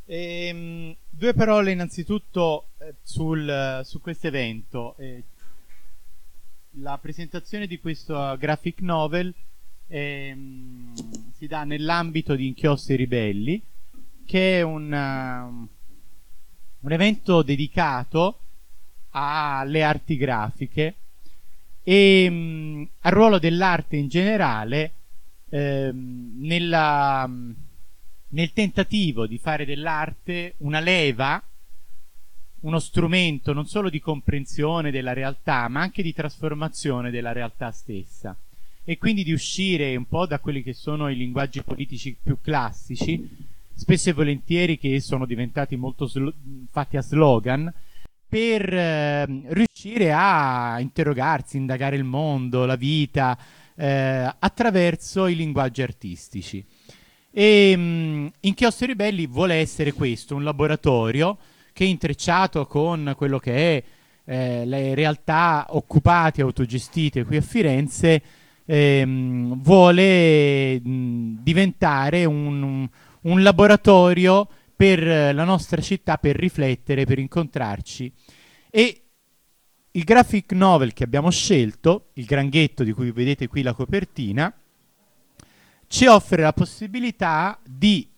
Due parole innanzitutto su questo evento. La presentazione di questo graphic novel si dà nell'ambito di Inchiostri Ribelli, che è un evento dedicato alle arti grafiche e al ruolo dell'arte in generale nel tentativo di fare dell'arte una leva, uno strumento non solo di comprensione della realtà, ma anche di trasformazione della realtà stessa, e quindi di uscire un po' da quelli che sono i linguaggi politici più classici, spesso e volentieri che sono diventati molto fatti a slogan, per riuscire a interrogarsi, indagare il mondo, la vita, attraverso i linguaggi artistici. E Inchiostri Ribelli vuole essere questo, un laboratorio che, intrecciato con quello che è le realtà occupate, autogestite qui a Firenze, vuole diventare un laboratorio per la nostra città, per riflettere, per incontrarci. E il graphic novel che abbiamo scelto, Il Granghetto, di cui vedete qui la copertina, ci offre la possibilità di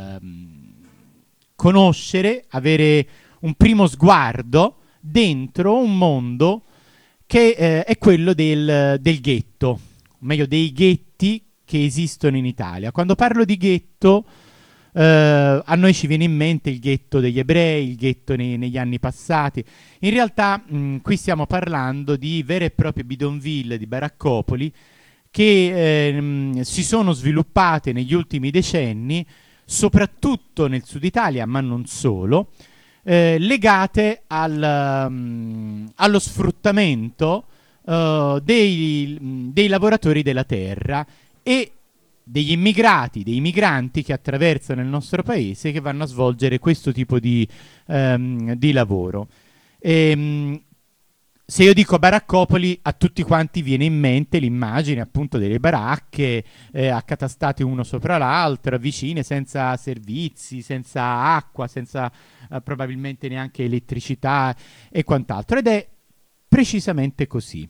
conoscere, avere un primo sguardo dentro un mondo che è quello del ghetto, o meglio dei ghetti che esistono in Italia. Quando parlo di ghetto, a noi ci viene in mente il ghetto degli ebrei, il ghetto negli anni passati. In realtà qui stiamo parlando di vere e proprie bidonville, di baraccopoli, che si sono sviluppate negli ultimi decenni, soprattutto nel sud Italia, ma non solo, legate allo sfruttamento dei lavoratori della terra e degli immigrati, dei migranti che attraversano il nostro paese, che vanno a svolgere questo tipo di lavoro. Se io dico baraccopoli, a tutti quanti viene in mente l'immagine appunto delle baracche accatastate uno sopra l'altro, vicine, senza servizi, senza acqua, senza probabilmente neanche elettricità e quant'altro. Ed è precisamente così.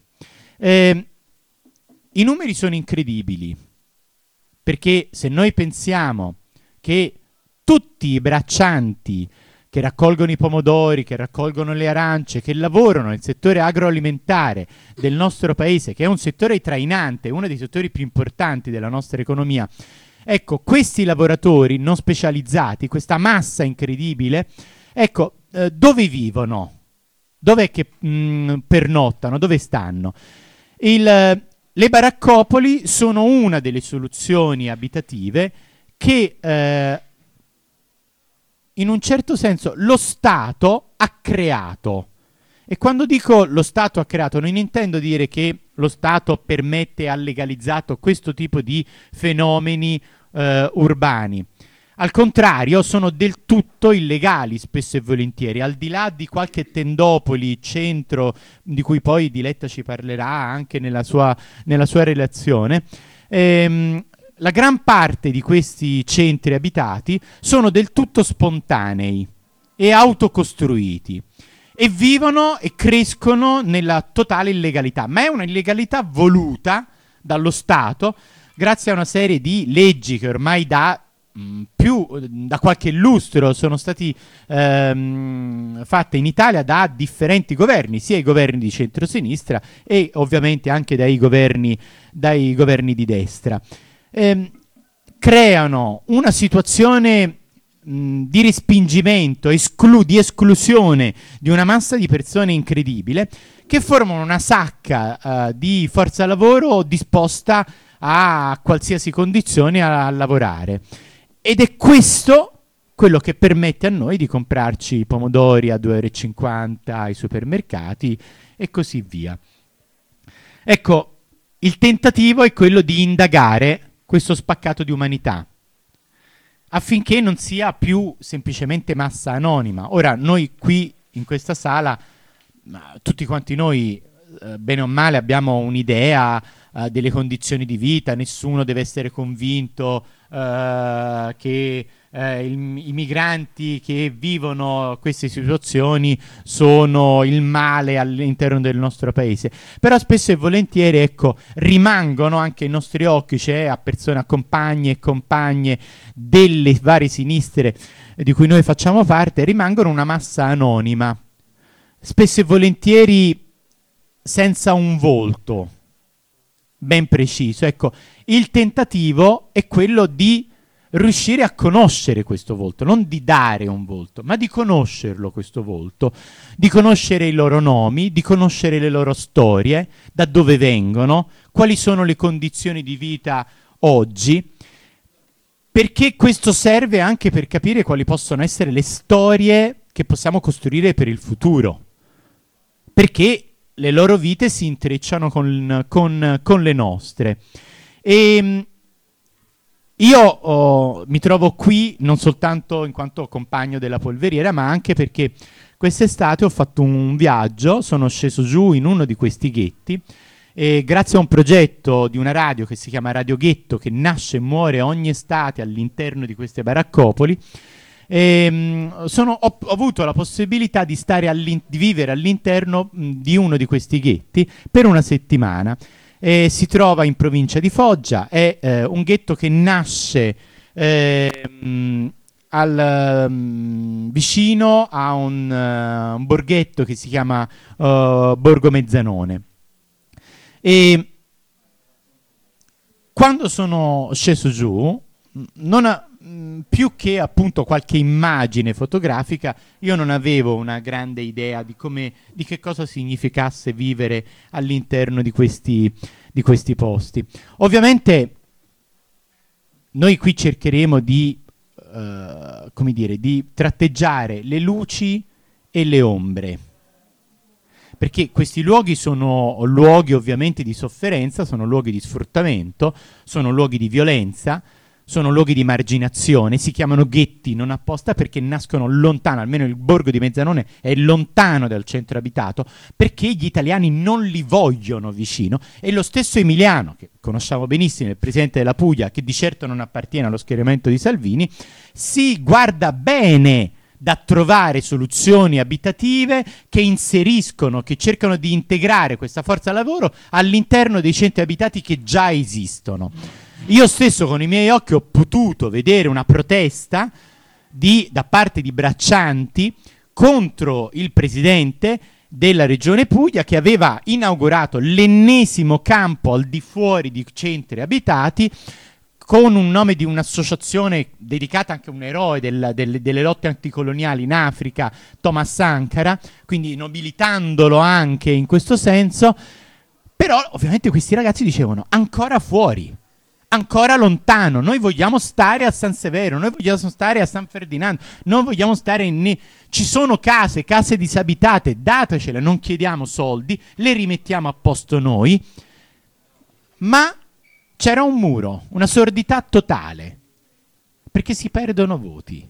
I numeri sono incredibili, perché se noi pensiamo che tutti i braccianti che raccolgono i pomodori, che raccolgono le arance, che lavorano nel settore agroalimentare del nostro paese, che è un settore trainante, uno dei settori più importanti della nostra economia, ecco, questi lavoratori non specializzati, questa massa incredibile, ecco, dove vivono? Dov'è che pernottano? Dove stanno? Le baraccopoli sono una delle soluzioni abitative che in un certo senso lo Stato ha creato. E quando dico lo Stato ha creato, non intendo dire che lo Stato permette e ha legalizzato questo tipo di fenomeni urbani. Al contrario, sono del tutto illegali spesso e volentieri, al di là di qualche tendopoli, centro, di cui poi Diletta ci parlerà anche nella sua relazione. La gran parte di questi centri abitati sono del tutto spontanei e autocostruiti e vivono e crescono nella totale illegalità, ma è una illegalità voluta dallo Stato grazie a una serie di leggi che ormai da qualche lustro sono stati fatte in Italia da differenti governi, sia i governi di centrosinistra e ovviamente anche dai governi di destra. Creano una situazione di respingimento, di esclusione di una massa di persone incredibile, che formano una sacca di forza lavoro disposta a qualsiasi condizione a lavorare. Ed è questo quello che permette a noi di comprarci i pomodori a 2,50 € ai supermercati e così via. Ecco, il tentativo è quello di indagare questo spaccato di umanità, affinché non sia più semplicemente massa anonima. Ora, noi qui in questa sala, tutti quanti noi, bene o male, abbiamo un'idea delle condizioni di vita, nessuno deve essere convinto che i migranti che vivono queste situazioni sono il male all'interno del nostro paese, però spesso e volentieri, ecco, rimangono anche ai nostri occhi, cioè a persone, a compagni e compagne delle varie sinistre di cui noi facciamo parte, rimangono una massa anonima, spesso e volentieri senza un volto ben preciso. Ecco, il tentativo è quello di riuscire a conoscere questo volto, non di dare un volto, ma di conoscerlo questo volto, di conoscere i loro nomi, di conoscere le loro storie, da dove vengono, quali sono le condizioni di vita oggi, perché questo serve anche per capire quali possono essere le storie che possiamo costruire per il futuro, perché le loro vite si intrecciano con le nostre. E io mi trovo qui non soltanto in quanto compagno della polveriera, ma anche perché quest'estate ho fatto un viaggio, sono sceso giù in uno di questi ghetti e grazie a un progetto di una radio che si chiama Radio Ghetto, che nasce e muore ogni estate all'interno di queste baraccopoli, ho avuto la possibilità di vivere all'interno di uno di questi ghetti per una settimana. Si trova in provincia di Foggia, è un ghetto che nasce vicino a un borghetto che si chiama Borgo Mezzanone. E quando sono sceso giù, più che appunto qualche immagine fotografica, io non avevo una grande idea di che cosa significasse vivere all'interno di questi posti. Ovviamente noi qui cercheremo di tratteggiare le luci e le ombre, perché questi luoghi sono luoghi ovviamente di sofferenza, sono luoghi di sfruttamento, sono luoghi di violenza, sono luoghi di marginazione, si chiamano ghetti non apposta perché nascono lontano, almeno il borgo di Mezzanone è lontano dal centro abitato, perché gli italiani non li vogliono vicino, e lo stesso Emiliano, che conosciamo benissimo, il presidente della Puglia, che di certo non appartiene allo schieramento di Salvini, si guarda bene da trovare soluzioni abitative che inseriscono, che cercano di integrare questa forza lavoro all'interno dei centri abitati che già esistono. Io stesso con i miei occhi ho potuto vedere una protesta da parte di braccianti contro il presidente della regione Puglia, che aveva inaugurato l'ennesimo campo al di fuori di centri abitati con un nome di un'associazione dedicata anche a un eroe delle lotte anticoloniali in Africa, Thomas Sankara, quindi nobilitandolo anche in questo senso. Però ovviamente questi ragazzi dicevano ancora fuori, ancora lontano, noi vogliamo stare a San Severo, noi vogliamo stare a San Ferdinando, noi vogliamo stare ci sono case disabitate, datecele, non chiediamo soldi, le rimettiamo a posto noi. Ma c'era un muro, una sordità totale, perché si perdono voti,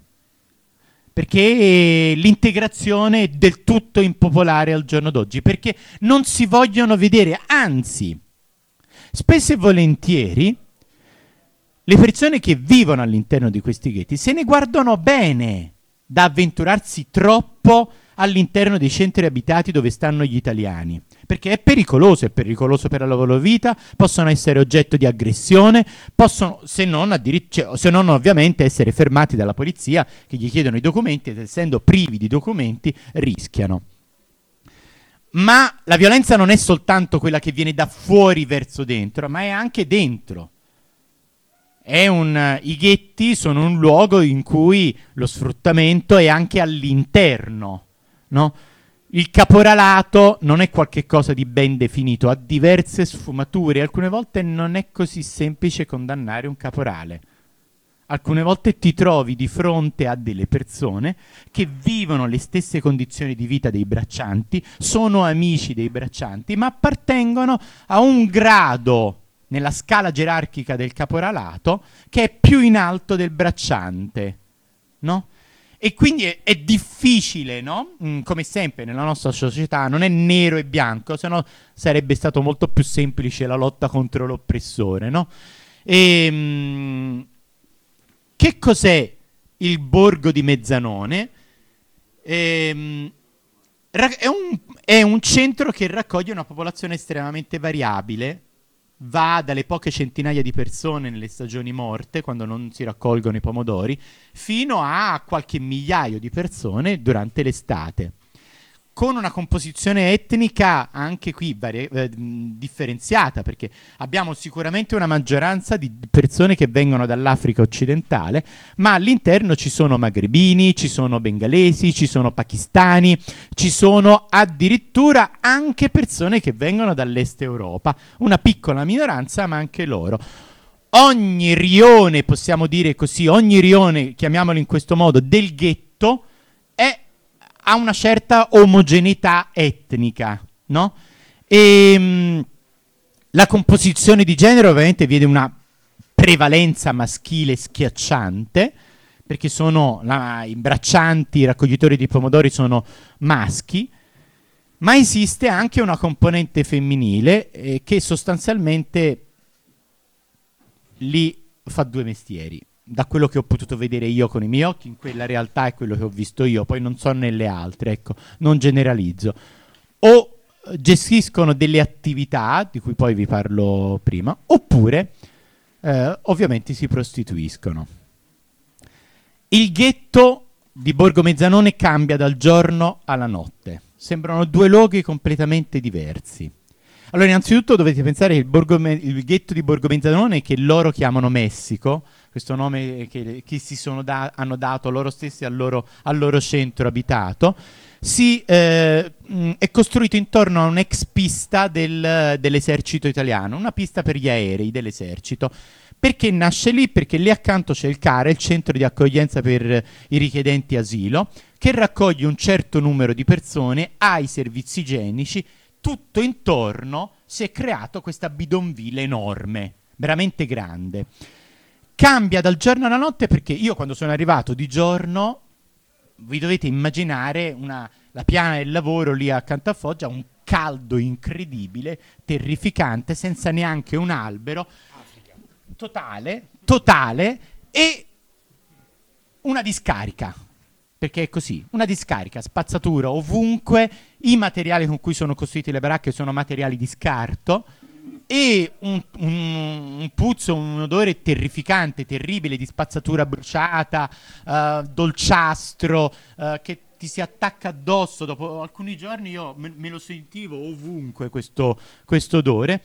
perché l'integrazione è del tutto impopolare al giorno d'oggi, perché non si vogliono vedere, anzi, spesso e volentieri le persone che vivono all'interno di questi ghetti se ne guardano bene da avventurarsi troppo all'interno dei centri abitati dove stanno gli italiani, perché è pericoloso per la loro vita, possono essere oggetto di aggressione, possono, se non ovviamente essere fermati dalla polizia che gli chiedono i documenti, ed essendo privi di documenti rischiano. Ma la violenza non è soltanto quella che viene da fuori verso dentro, ma è anche dentro. I ghetti sono un luogo in cui lo sfruttamento è anche all'interno, no? Il caporalato non è qualche cosa di ben definito, ha diverse sfumature, alcune volte non è così semplice condannare un caporale. Alcune volte ti trovi di fronte a delle persone che vivono le stesse condizioni di vita dei braccianti, sono amici dei braccianti, ma appartengono a un grado nella scala gerarchica del caporalato che è più in alto del bracciante, no? E quindi è difficile, no? Come sempre nella nostra società non è nero e bianco, se no sarebbe stato molto più semplice la lotta contro l'oppressore, no? Che cos'è il borgo di Mezzanone. È un centro che raccoglie una popolazione estremamente variabile, va dalle poche centinaia di persone nelle stagioni morte, quando non si raccolgono i pomodori, fino a qualche migliaio di persone durante l'estate, con una composizione etnica anche qui differenziata, perché abbiamo sicuramente una maggioranza di persone che vengono dall'Africa occidentale, ma all'interno ci sono magrebini, ci sono bengalesi, ci sono pakistani, ci sono addirittura anche persone che vengono dall'est Europa, una piccola minoranza, ma anche loro. Ogni rione, possiamo dire così, ogni rione, chiamiamolo in questo modo, del ghetto ha una certa omogeneità etnica, no? E la composizione di genere ovviamente vede una prevalenza maschile schiacciante, perché i braccianti, i raccoglitori di pomodori sono maschi, ma esiste anche una componente femminile che sostanzialmente lì fa due mestieri. Da quello che ho potuto vedere io con i miei occhi, in quella realtà è quello che ho visto io, poi non so nelle altre, ecco, non generalizzo. O gestiscono delle attività, di cui poi vi parlo prima, oppure ovviamente si prostituiscono. Il ghetto di Borgo Mezzanone cambia dal giorno alla notte. Sembrano due luoghi completamente diversi. Allora, innanzitutto dovete pensare che il ghetto di Borgo Mezzanone, che loro chiamano Messico, questo nome che hanno dato loro stessi al loro centro abitato, è costruito intorno a un'ex pista dell'esercito italiano, una pista per gli aerei dell'esercito. Perché nasce lì? Perché lì accanto c'è il CARE, il centro di accoglienza per i richiedenti asilo, che raccoglie un certo numero di persone, ha i servizi igienici, tutto intorno si è creato questa bidonville enorme, veramente grande. Cambia dal giorno alla notte perché io quando sono arrivato di giorno, vi dovete immaginare la piana del lavoro lì accanto a Foggia, un caldo incredibile, terrificante, senza neanche un albero, totale, e una discarica. Perché è così, una discarica, spazzatura ovunque, i materiali con cui sono costruite le baracche sono materiali di scarto e un puzzo, un odore terrificante, terribile, di spazzatura bruciata, dolciastro, che ti si attacca addosso. Dopo alcuni giorni io me lo sentivo ovunque questo odore.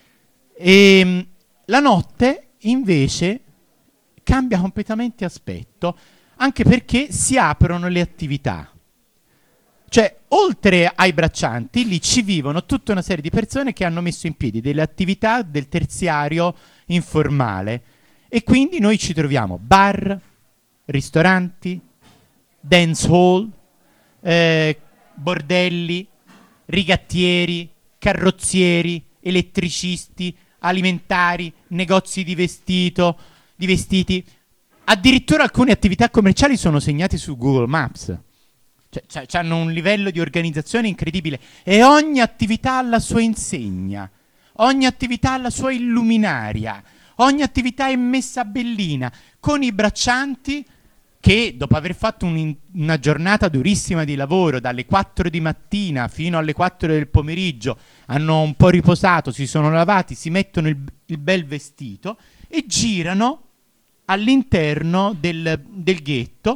E la notte invece cambia completamente aspetto, anche perché si aprono le attività. Cioè, oltre ai braccianti, lì ci vivono tutta una serie di persone che hanno messo in piedi delle attività del terziario informale. E quindi noi ci troviamo bar, ristoranti, dance hall, bordelli, rigattieri, carrozzieri, elettricisti, alimentari, negozi di vestiti. Addirittura alcune attività commerciali sono segnate su Google Maps. Cioè, hanno un livello di organizzazione incredibile e ogni attività ha la sua insegna, ogni attività ha la sua illuminaria, ogni attività è messa bellina, con i braccianti che dopo aver fatto una giornata durissima di lavoro, dalle 4 di mattina fino alle 4 del pomeriggio, hanno un po' riposato, si sono lavati, si mettono il bel vestito e girano all'interno del ghetto.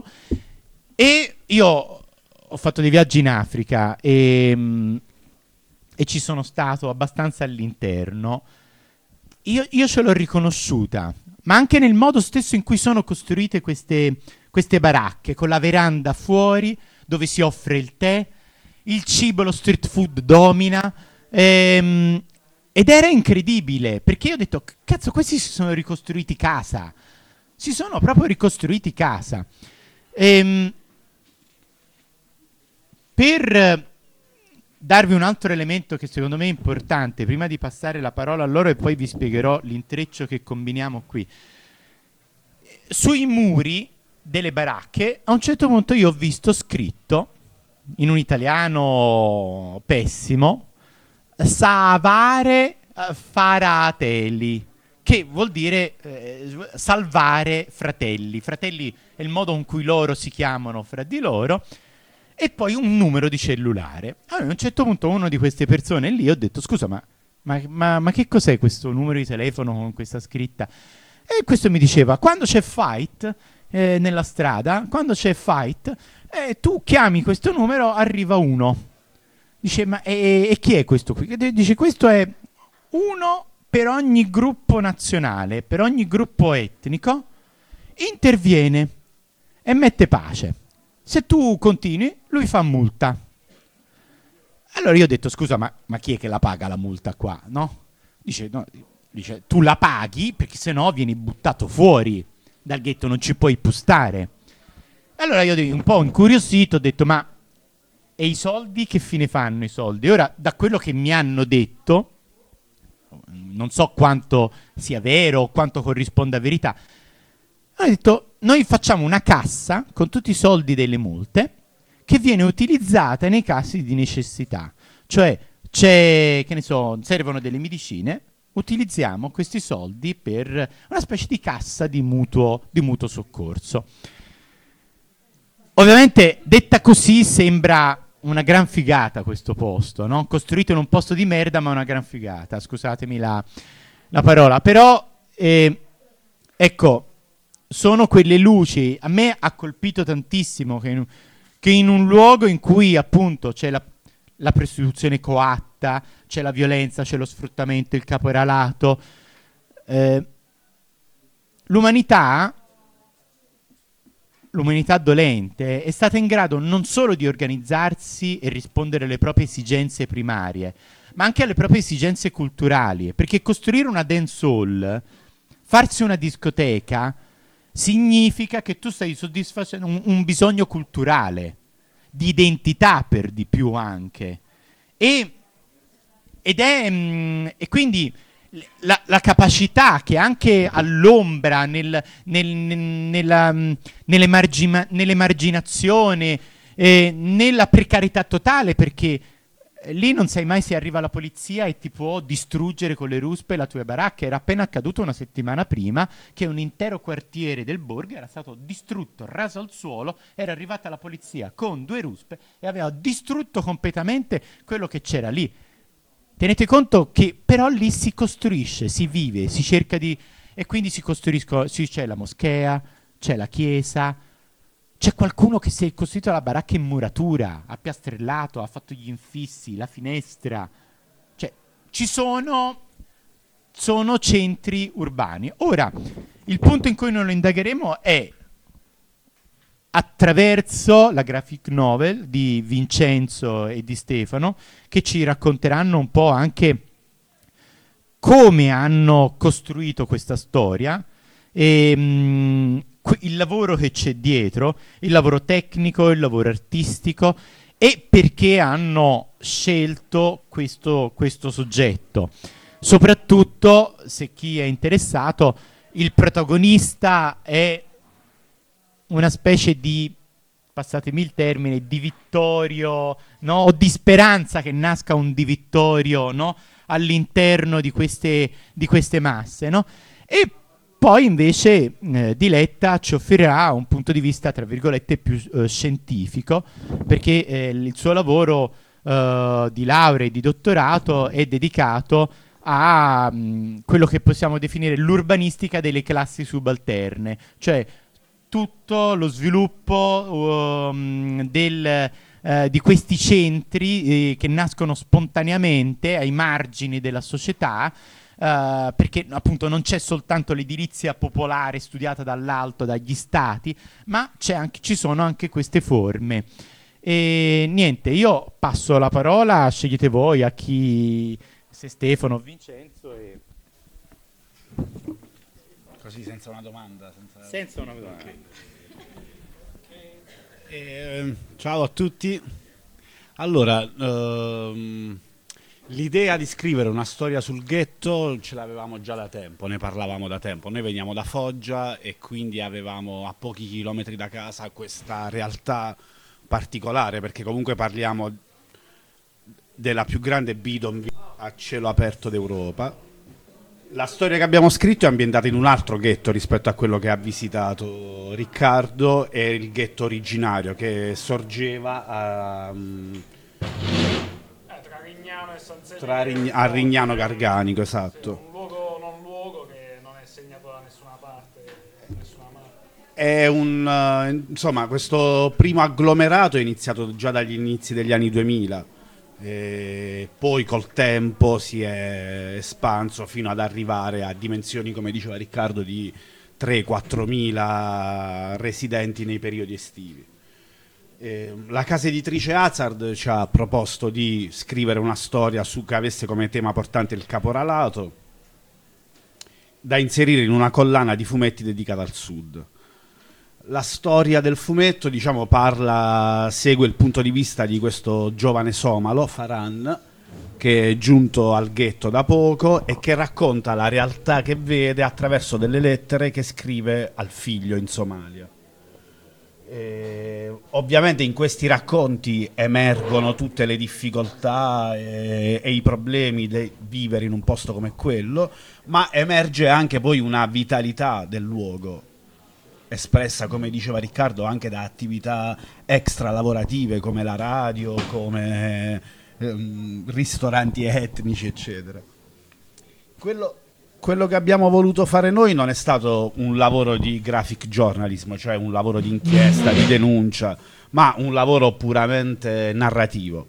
E io ho fatto dei viaggi in Africa e ci sono stato abbastanza all'interno. Io ce l'ho riconosciuta, ma anche nel modo stesso in cui sono costruite queste baracche, con la veranda fuori dove si offre il tè, il cibo, lo street food domina, ed era incredibile, perché io ho detto, cazzo, questi si sono ricostruiti casa. Si sono proprio ricostruiti casa. Per darvi un altro elemento che secondo me è importante, prima di passare la parola a loro e poi vi spiegherò l'intreccio che combiniamo qui. Sui muri delle baracche, a un certo punto io ho visto scritto, in un italiano pessimo, Savare Faratelli, che vuol dire salvare fratelli. Fratelli è il modo in cui loro si chiamano fra di loro. E poi un numero di cellulare. Allora, a un certo punto una di queste persone lì ho detto, scusa, ma che cos'è questo numero di telefono con questa scritta? E questo mi diceva, quando c'è fight nella strada, quando c'è fight, tu chiami questo numero, arriva uno. Dice, ma e chi è questo qui? Dice, questo è uno per ogni gruppo nazionale, per ogni gruppo etnico, interviene e mette pace. Se tu continui, lui fa multa. Allora io ho detto, scusa, ma chi è che la paga la multa qua, no? Dice, no, dice, tu la paghi perché sennò vieni buttato fuori dal ghetto, non ci puoi più stare. Allora io un po' incuriosito ho detto, ma e i soldi che fine fanno i soldi? Ora, da quello che mi hanno detto, non so quanto sia vero o quanto corrisponda a verità, hanno detto, noi facciamo una cassa con tutti i soldi delle multe che viene utilizzata nei casi di necessità. Cioè, c'è, che ne so, servono delle medicine, utilizziamo questi soldi per una specie di cassa di mutuo soccorso. Ovviamente, detta così, sembra una gran figata questo posto, no? Costruito in un posto di merda, ma una gran figata, scusatemi la parola. Però, ecco, sono quelle luci, a me ha colpito tantissimo che in un luogo in cui appunto c'è la prostituzione coatta, c'è la violenza, c'è lo sfruttamento, il caporalato, l'umanità dolente è stata in grado non solo di organizzarsi e rispondere alle proprie esigenze primarie, ma anche alle proprie esigenze culturali, perché costruire una dance hall, farsi una discoteca, significa che tu stai soddisfacendo un bisogno culturale, di identità per di più anche. E quindi la capacità che anche all'ombra, nell'emarginazione, nella precarietà totale, perché lì non sai mai se arriva la polizia e ti può distruggere con le ruspe la tua baracca. Era appena accaduto una settimana prima che un intero quartiere del borgo era stato distrutto, raso al suolo, era arrivata la polizia con 2 ruspe e aveva distrutto completamente quello che c'era lì. Tenete conto che però lì si costruisce, si vive, si cerca di... e quindi si costruiscono, c'è la moschea, c'è la chiesa, c'è qualcuno che si è costruito la baracca in muratura, ha piastrellato, ha fatto gli infissi, la finestra. Cioè, ci sono centri urbani. Ora, il punto in cui noi lo indagheremo è attraverso la graphic novel di Vincenzo e di Stefano, che ci racconteranno un po' anche come hanno costruito questa storia e il lavoro che c'è dietro, il lavoro tecnico, il lavoro artistico e perché hanno scelto questo soggetto. Soprattutto, se chi è interessato, il protagonista è una specie di, passatemi il termine, di Vittorio, no? O di speranza che nasca un di Vittorio, no? All'interno di queste masse, no? E poi invece Diletta ci offrirà un punto di vista, tra virgolette, più scientifico, perché il suo lavoro di laurea e di dottorato è dedicato a quello che possiamo definire l'urbanistica delle classi subalterne, cioè tutto lo sviluppo di questi centri che nascono spontaneamente ai margini della società, perché appunto non c'è soltanto l'edilizia popolare studiata dall'alto, dagli stati, ma ci sono anche queste forme. E niente, io passo la parola, scegliete voi a chi, se Stefano o Vincenzo. Così senza una domanda. Senza una domanda. Ciao a tutti. Allora, l'idea di scrivere una storia sul ghetto ce l'avevamo già da tempo, ne parlavamo da tempo. Noi veniamo da Foggia e quindi avevamo a pochi chilometri da casa questa realtà particolare, perché comunque parliamo della più grande bidonville a cielo aperto d'Europa. La storia che abbiamo scritto è ambientata in un altro ghetto rispetto a quello che ha visitato Riccardo, è il ghetto originario che sorgeva Tra Rignano e San a Rignano Garganico, esatto. Un luogo che non è segnato da nessuna parte, nessuna mappa. È insomma, questo primo agglomerato è iniziato già dagli inizi degli anni 2000. E poi col tempo si è espanso fino ad arrivare a dimensioni, come diceva Riccardo, di 3-4 mila residenti nei periodi estivi. La casa editrice Hazard ci ha proposto di scrivere una storia che avesse come tema portante il caporalato, da inserire in una collana di fumetti dedicata al sud. La storia del fumetto, diciamo, segue il punto di vista di questo giovane somalo, Farhan, che è giunto al ghetto da poco e che racconta la realtà che vede attraverso delle lettere che scrive al figlio in Somalia. Ovviamente in questi racconti emergono tutte le difficoltà e i problemi di vivere in un posto come quello, ma emerge anche poi una vitalità del luogo, espressa, come diceva Riccardo, anche da attività extra lavorative come la radio, come ristoranti etnici, eccetera. Quello che abbiamo voluto fare noi non è stato un lavoro di graphic journalism, cioè un lavoro di inchiesta, di denuncia, ma un lavoro puramente narrativo.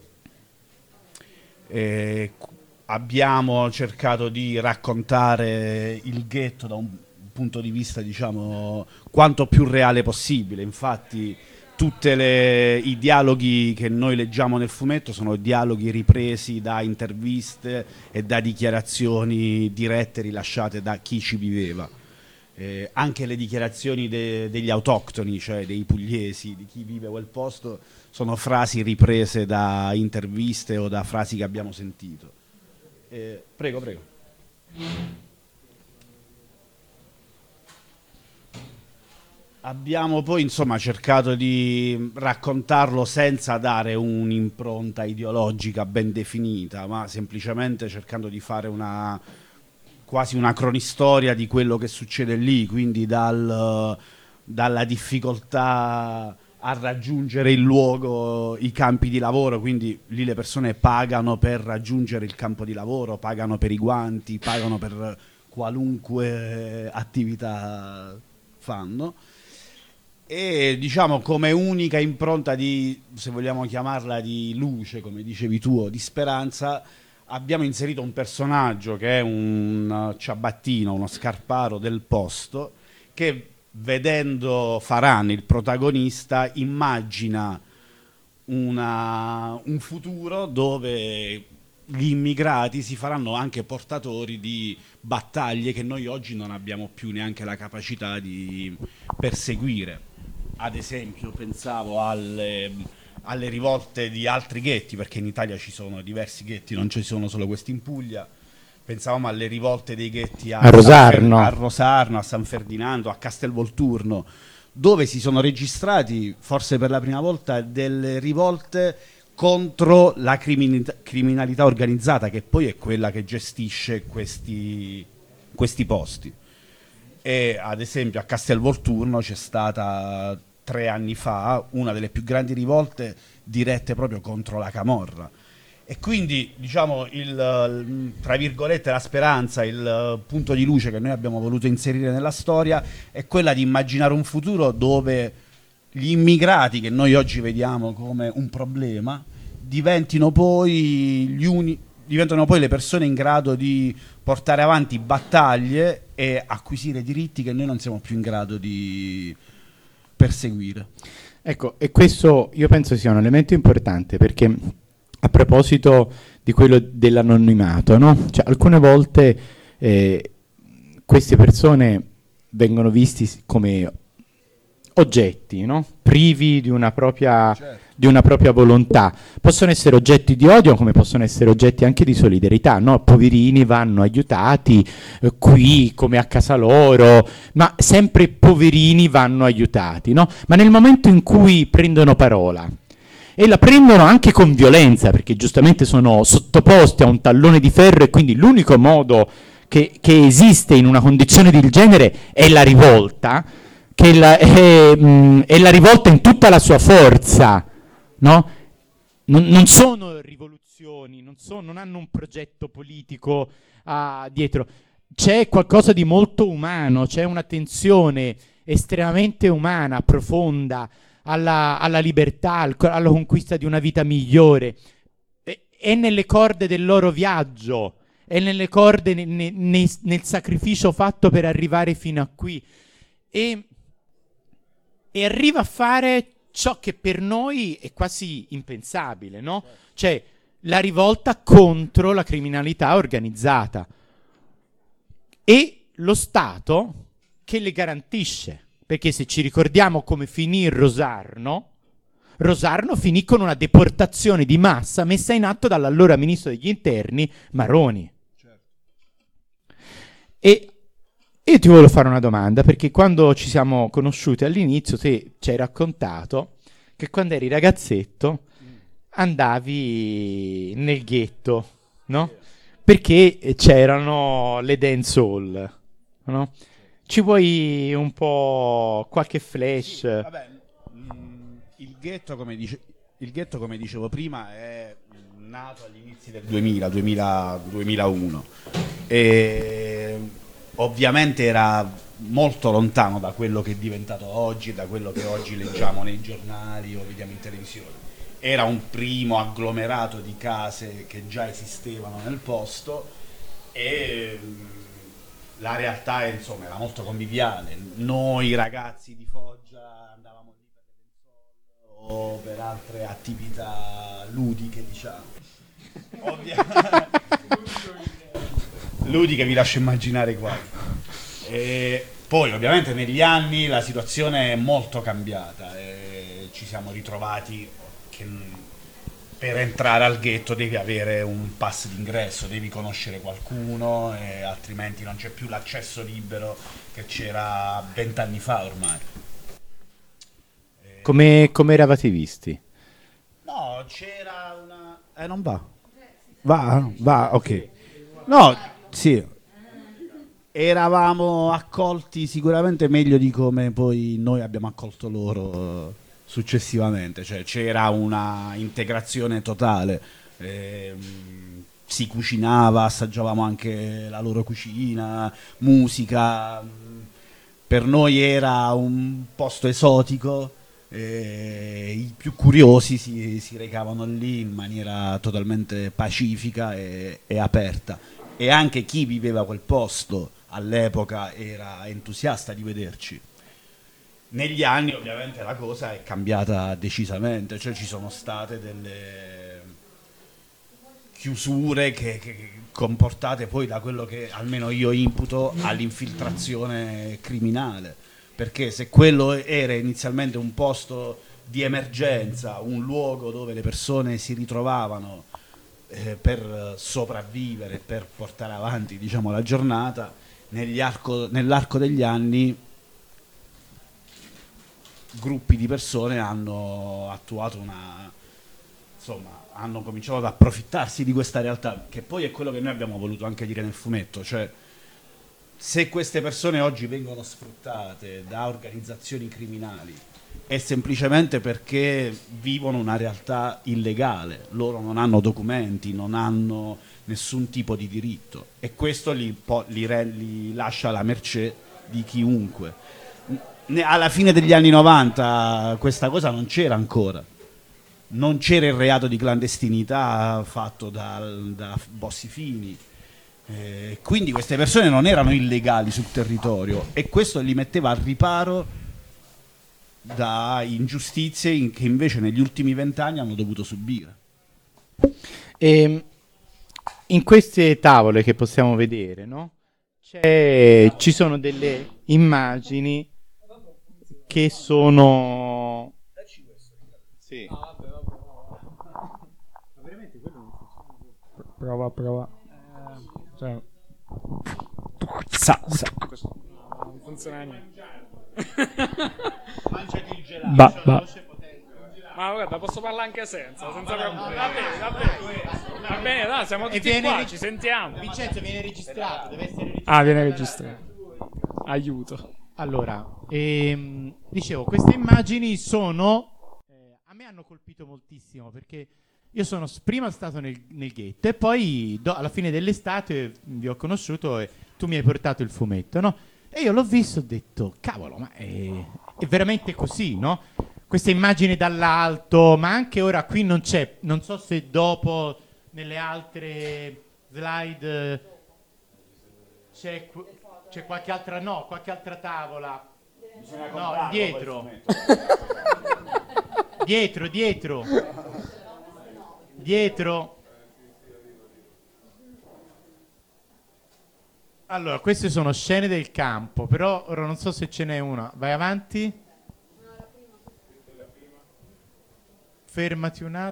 Abbiamo cercato di raccontare il ghetto da un punto di vista, diciamo, quanto più reale possibile. Infatti tutti i dialoghi che noi leggiamo nel fumetto sono dialoghi ripresi da interviste e da dichiarazioni dirette rilasciate da chi ci viveva. Anche le dichiarazioni degli autoctoni, cioè dei pugliesi, di chi vive quel posto, sono frasi riprese da interviste o da frasi che abbiamo sentito. Prego. Abbiamo poi, insomma, cercato di raccontarlo senza dare un'impronta ideologica ben definita, ma semplicemente cercando di fare quasi una cronistoria di quello che succede lì, quindi dalla difficoltà a raggiungere il luogo, i campi di lavoro, quindi lì le persone pagano per raggiungere il campo di lavoro, pagano per i guanti, pagano per qualunque attività fanno. E diciamo come unica impronta di, se vogliamo chiamarla, di luce, come dicevi tu, o di speranza, abbiamo inserito un personaggio che è un ciabattino, uno scarparo del posto, che vedendo Farhan, il protagonista, immagina un futuro dove gli immigrati si faranno anche portatori di battaglie che noi oggi non abbiamo più neanche la capacità di perseguire. Ad esempio pensavo alle rivolte di altri ghetti, perché in Italia ci sono diversi ghetti, non ci sono solo questi in Puglia. Pensavamo alle rivolte dei ghetti a Rosarno, a San Ferdinando, a Castelvolturno, dove si sono registrati, forse per la prima volta, delle rivolte contro la criminalità organizzata, che poi è quella che gestisce questi posti. E ad esempio a Castelvolturno c'è stata 3 anni fa una delle più grandi rivolte dirette proprio contro la camorra. E quindi, diciamo, tra virgolette, la speranza, il punto di luce che noi abbiamo voluto inserire nella storia è quella di immaginare un futuro dove gli immigrati, che noi oggi vediamo come un problema, diventano poi le persone in grado di portare avanti battaglie e acquisire diritti che noi non siamo più in grado di perseguire. Ecco, e questo io penso sia un elemento importante, perché a proposito di quello dell'anonimato, no? Cioè, alcune volte queste persone vengono visti come oggetti, no? Privi di una propria, certo, di una propria volontà. Possono essere oggetti di odio, come possono essere oggetti anche di solidarietà, no? Poverini vanno aiutati qui come a casa loro, ma sempre poverini vanno aiutati, no? Ma nel momento in cui prendono parola, e la prendono anche con violenza, perché giustamente sono sottoposti a un tallone di ferro, e quindi l'unico modo che esiste in una condizione del genere è la rivolta, che è la rivolta in tutta la sua forza, no? Non sono rivoluzioni, non hanno un progetto politico dietro. C'è qualcosa di molto umano, c'è una tensione estremamente umana, profonda, alla libertà, alla conquista di una vita migliore. È nelle corde del loro viaggio, è nelle corde, nel sacrificio fatto per arrivare fino a qui. E arriva a fare ciò che per noi è quasi impensabile, no? Cioè la rivolta contro la criminalità organizzata. E lo Stato che le garantisce. Perché se ci ricordiamo come finì Rosarno finì con una deportazione di massa messa in atto dall'allora ministro degli interni Maroni. Certo. E io ti volevo fare una domanda, perché quando ci siamo conosciuti all'inizio te ci hai raccontato che quando eri ragazzetto andavi nel ghetto, no? Perché c'erano le dancehall, no? Ci vuoi un po' qualche flash? Sì, vabbè, il ghetto, come dicevo prima, è nato agli inizi del 2000-2001 e ovviamente era molto lontano da quello che è diventato oggi, da quello che oggi leggiamo nei giornali o vediamo in televisione. Era un primo agglomerato di case che già esistevano nel posto e la realtà insomma era molto conviviale. Noi ragazzi di Foggia andavamo lì per le dancehall o per altre attività ludiche, diciamo. Ludiche vi lascio immaginare qua. E poi ovviamente negli anni la situazione è molto cambiata e ci siamo ritrovati che per entrare al ghetto devi avere un pass d'ingresso, devi conoscere qualcuno e altrimenti non c'è più l'accesso libero che c'era 20 anni fa ormai. Come eravate visti? No, c'era una... non va? Va, ok. No, sì. Eravamo accolti sicuramente meglio di come poi noi abbiamo accolto loro successivamente, cioè c'era una integrazione totale, si cucinava, assaggiavamo anche la loro cucina, musica, per noi era un posto esotico, i più curiosi si recavano lì in maniera totalmente pacifica e aperta e anche chi viveva quel posto all'epoca era entusiasta di vederci. Negli anni ovviamente la cosa è cambiata decisamente, cioè ci sono state delle chiusure che comportate poi da quello che almeno io imputo all'infiltrazione criminale, perché se quello era inizialmente un posto di emergenza, un luogo dove le persone si ritrovavano per sopravvivere, per portare avanti diciamo la giornata, nell'arco degli anni gruppi di persone hanno attuato hanno cominciato ad approfittarsi di questa realtà, che poi è quello che noi abbiamo voluto anche dire nel fumetto, cioè se queste persone oggi vengono sfruttate da organizzazioni criminali è semplicemente perché vivono una realtà illegale, loro non hanno documenti, non hanno nessun tipo di diritto e questo li lascia alla mercé di chiunque. Alla fine degli anni 90 questa cosa non c'era ancora, non c'era il reato di clandestinità fatto da Bossi-Fini, quindi queste persone non erano illegali sul territorio e questo li metteva al riparo da ingiustizie che invece negli ultimi 20 anni hanno dovuto subire. In queste tavole che possiamo vedere, no? Ci sono delle immagini che sono... Sì. Prova. Cioè... Non funziona niente. Mangiati il gelato. Ma guarda, posso parlare anche senza problemi. Va bene, dai, siamo tutti qua, ci sentiamo. Vincenzo viene registrato, deve essere registrato. Ah, viene registrato. Aiuto. Allora, dicevo, queste immagini sono... a me hanno colpito moltissimo perché io sono prima stato nel ghetto e poi alla fine dell'estate vi ho conosciuto e tu mi hai portato il fumetto, no? E io l'ho visto e ho detto, cavolo, ma è veramente così, no? Queste immagini dall'alto, ma anche ora qui non c'è, non so se dopo nelle altre slide c'è qualche altra, no, qualche altra tavola. No, dietro. Dietro. Allora, queste sono scene del campo, però ora non so se ce n'è una. Vai avanti. Fermati un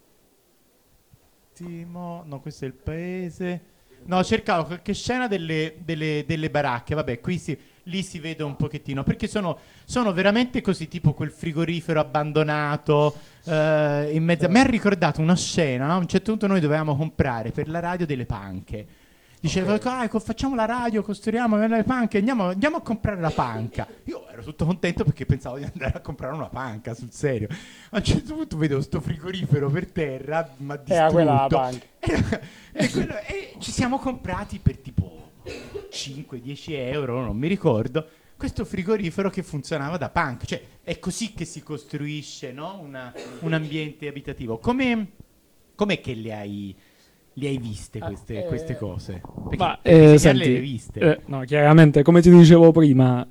attimo. No, questo è il paese. No, cercavo qualche scena delle baracche. Vabbè, lì si vede un pochettino. Perché sono veramente così, tipo quel frigorifero abbandonato in mezzo. Mi ha ricordato una scena, no? A un certo punto noi dovevamo comprare per la radio delle panche. Diceva, facciamo la radio, costruiamo le panche, andiamo a comprare la panca. Io ero tutto contento perché pensavo di andare a comprare una panca, sul serio. A un certo punto vedo sto frigorifero per terra, ma distrutto. Era quella la panca. E ci siamo comprati per tipo 5-10 euro, non mi ricordo, questo frigorifero che funzionava da panca. Cioè, è così che si costruisce, no? Un ambiente abitativo. Com'è che le hai viste queste cose? Perché senti, le hai viste? No, chiaramente, come ti dicevo prima,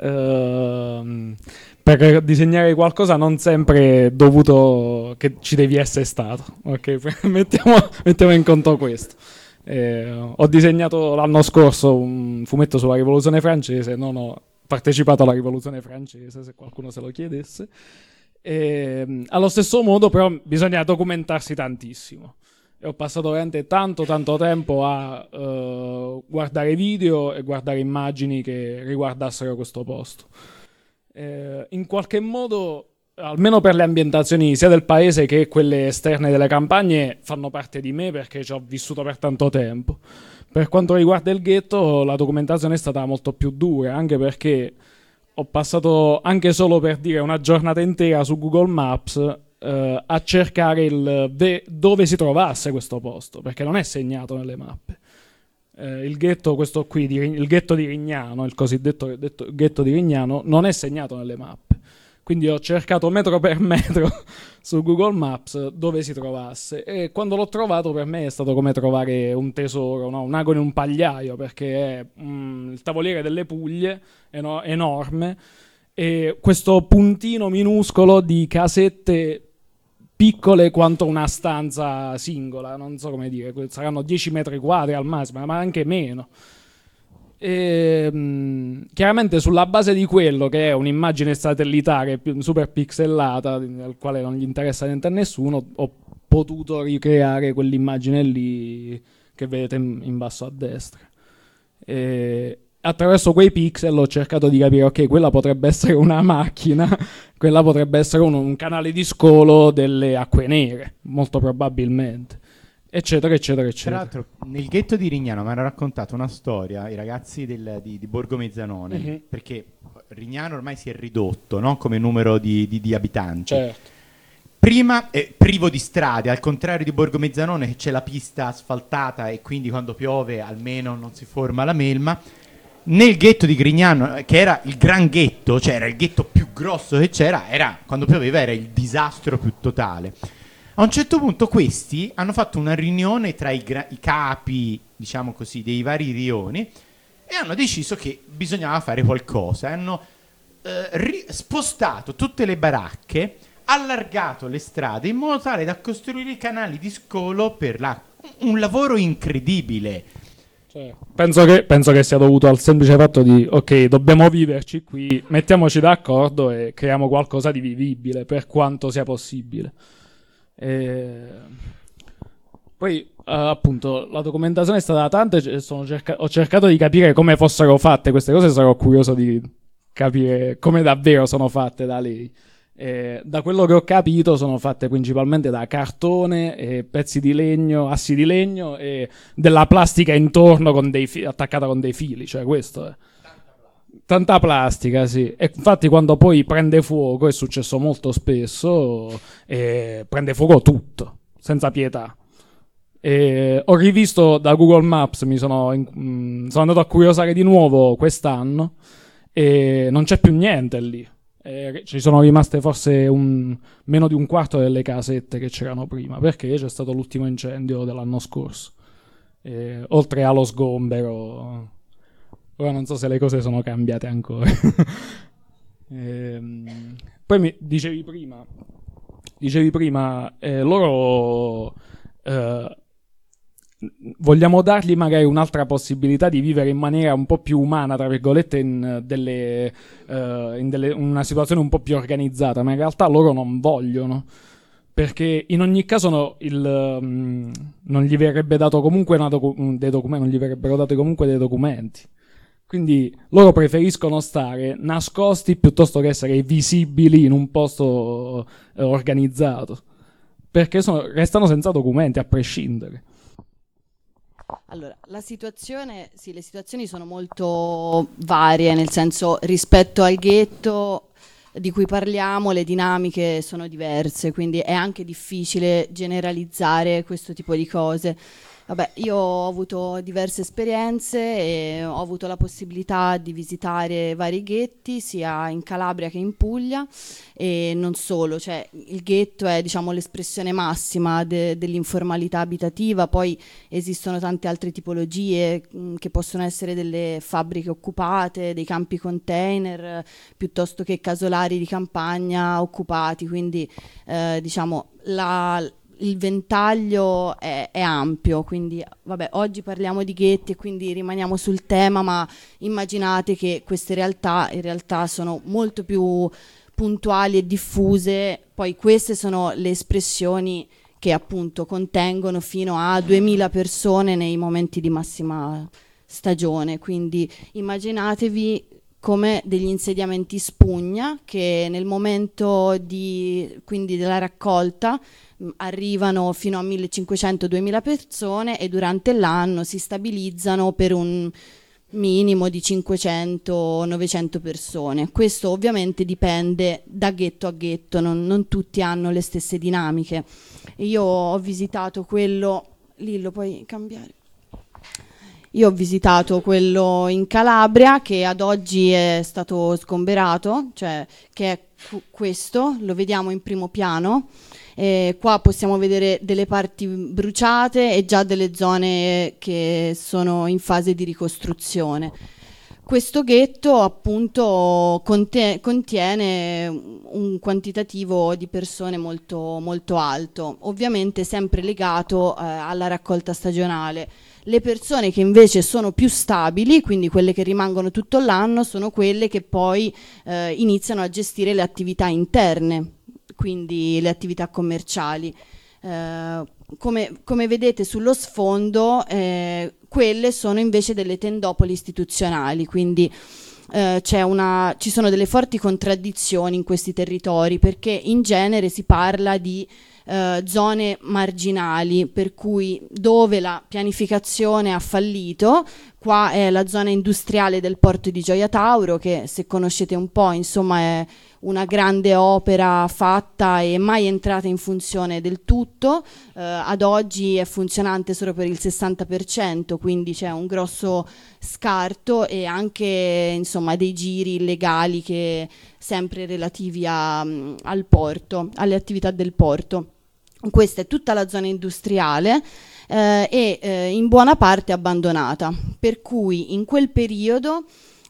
per disegnare qualcosa non sempre è dovuto che ci devi essere stato, ok? mettiamo in conto questo. Ho disegnato l'anno scorso un fumetto sulla rivoluzione francese, non ho partecipato alla rivoluzione francese, se qualcuno se lo chiedesse. Allo stesso modo però bisogna documentarsi tantissimo. E ho passato veramente tanto tempo a guardare video e guardare immagini che riguardassero questo posto. In qualche modo, almeno per le ambientazioni sia del paese che quelle esterne delle campagne, fanno parte di me perché ci ho vissuto per tanto tempo. Per quanto riguarda il ghetto, la documentazione è stata molto più dura, anche perché ho passato anche solo, per dire, una giornata intera su Google Maps a cercare dove si trovasse questo posto, perché non è segnato nelle mappe. Il ghetto, questo qui, il ghetto di Rignano, il cosiddetto ghetto di Rignano, non è segnato nelle mappe. Quindi ho cercato metro per metro su Google Maps dove si trovasse, e quando l'ho trovato per me è stato come trovare un tesoro, no? Un ago in un pagliaio, perché è il Tavoliere delle Puglie, enorme, e questo puntino minuscolo di casette piccole quanto una stanza singola, non so come dire, saranno 10 metri quadri al massimo, ma anche meno. E, chiaramente sulla base di quello, che è un'immagine satellitare super pixelata, al quale non gli interessa niente a nessuno, ho potuto ricreare quell'immagine lì che vedete in basso a destra. E attraverso quei pixel ho cercato di capire, ok, quella potrebbe essere una macchina, quella potrebbe essere un canale di scolo delle acque nere, molto probabilmente, eccetera eccetera eccetera. Tra l'altro nel ghetto di Rignano mi hanno raccontato una storia i ragazzi di Borgo Mezzanone, perché Rignano ormai si è ridotto, no? Come numero di abitanti. Certo. Prima è privo di strade, al contrario di Borgo Mezzanone, che c'è la pista asfaltata e quindi quando piove almeno non si forma la melma. Nel ghetto di Grignano, che era il gran ghetto, cioè era il ghetto più grosso che c'era, quando pioveva era il disastro più totale. A un certo punto questi hanno fatto una riunione tra i capi, diciamo così, dei vari rioni, e hanno deciso che bisognava fare qualcosa. Hanno spostato tutte le baracche, allargato le strade in modo tale da costruire i canali di scolo per un lavoro incredibile. Penso che sia dovuto al semplice fatto di, ok, dobbiamo viverci qui, mettiamoci d'accordo e creiamo qualcosa di vivibile per quanto sia possibile. Poi appunto la documentazione è stata tanta e ho cercato di capire come fossero fatte queste cose, sarò curioso di capire come davvero sono fatte da lei. Da quello che ho capito sono fatte principalmente da cartone, pezzi di legno, assi di legno e della plastica intorno con attaccata con dei fili, cioè questo è. Tanta plastica, sì. E infatti quando poi prende fuoco, è successo molto spesso, prende fuoco tutto, senza pietà. Ho rivisto da Google Maps, sono andato a curiosare di nuovo quest'anno e non c'è più niente lì. Ci sono rimaste forse meno di un quarto delle casette che c'erano prima, perché c'è stato l'ultimo incendio dell'anno scorso. Oltre allo sgombero, ora non so se le cose sono cambiate ancora. Poi mi dicevi prima, loro vogliamo dargli magari un'altra possibilità di vivere in maniera un po' più umana, tra virgolette, in una situazione un po' più organizzata, ma in realtà loro non vogliono, perché in ogni caso non gli verrebbe dato comunque non gli verrebbero dati comunque dei documenti. Quindi loro preferiscono stare nascosti piuttosto che essere visibili in un posto organizzato, perché restano senza documenti a prescindere. Allora, le situazioni sono molto varie, nel senso, rispetto al ghetto di cui parliamo, le dinamiche sono diverse, quindi è anche difficile generalizzare questo tipo di cose. Vabbè, io ho avuto diverse esperienze e ho avuto la possibilità di visitare vari ghetti, sia in Calabria che in Puglia, e non solo, cioè il ghetto è, diciamo, l'espressione massima dell'informalità abitativa. Poi esistono tante altre tipologie che possono essere delle fabbriche occupate, dei campi container, piuttosto che casolari di campagna occupati, quindi diciamo il ventaglio è ampio, quindi vabbè, oggi parliamo di ghetti e quindi rimaniamo sul tema, ma immaginate che queste realtà in realtà sono molto più puntuali e diffuse. Poi queste sono le espressioni che appunto contengono fino a 2000 persone nei momenti di massima stagione, quindi immaginatevi come degli insediamenti spugna che nel momento quindi della raccolta arrivano fino a 1500-2000 persone e durante l'anno si stabilizzano per un minimo di 500-900 persone. Questo ovviamente dipende da ghetto a ghetto, non tutti hanno le stesse dinamiche. Io ho visitato quello, Lillo, puoi cambiare? Io ho visitato quello in Calabria, che ad oggi è stato sgomberato, cioè che è questo, lo vediamo in primo piano. Qua possiamo vedere delle parti bruciate e già delle zone che sono in fase di ricostruzione. Questo ghetto appunto contiene un quantitativo di persone molto, molto alto, ovviamente sempre legato alla raccolta stagionale. Le persone che invece sono più stabili, quindi quelle che rimangono tutto l'anno, sono quelle che poi iniziano a gestire le attività interne, quindi le attività commerciali. Come vedete sullo sfondo, quelle sono invece delle tendopoli istituzionali, quindi ci sono delle forti contraddizioni in questi territori, perché in genere si parla di zone marginali, per cui dove la pianificazione ha fallito. Qua è la zona industriale del porto di Gioia Tauro, che se conoscete un po', insomma, è una grande opera fatta e mai entrata in funzione del tutto. Ad oggi è funzionante solo per il 60%, quindi c'è un grosso scarto e anche, insomma, dei giri illegali che sempre relativi al porto, alle attività del porto. Questa è tutta la zona industriale e in buona parte abbandonata, per cui in quel periodo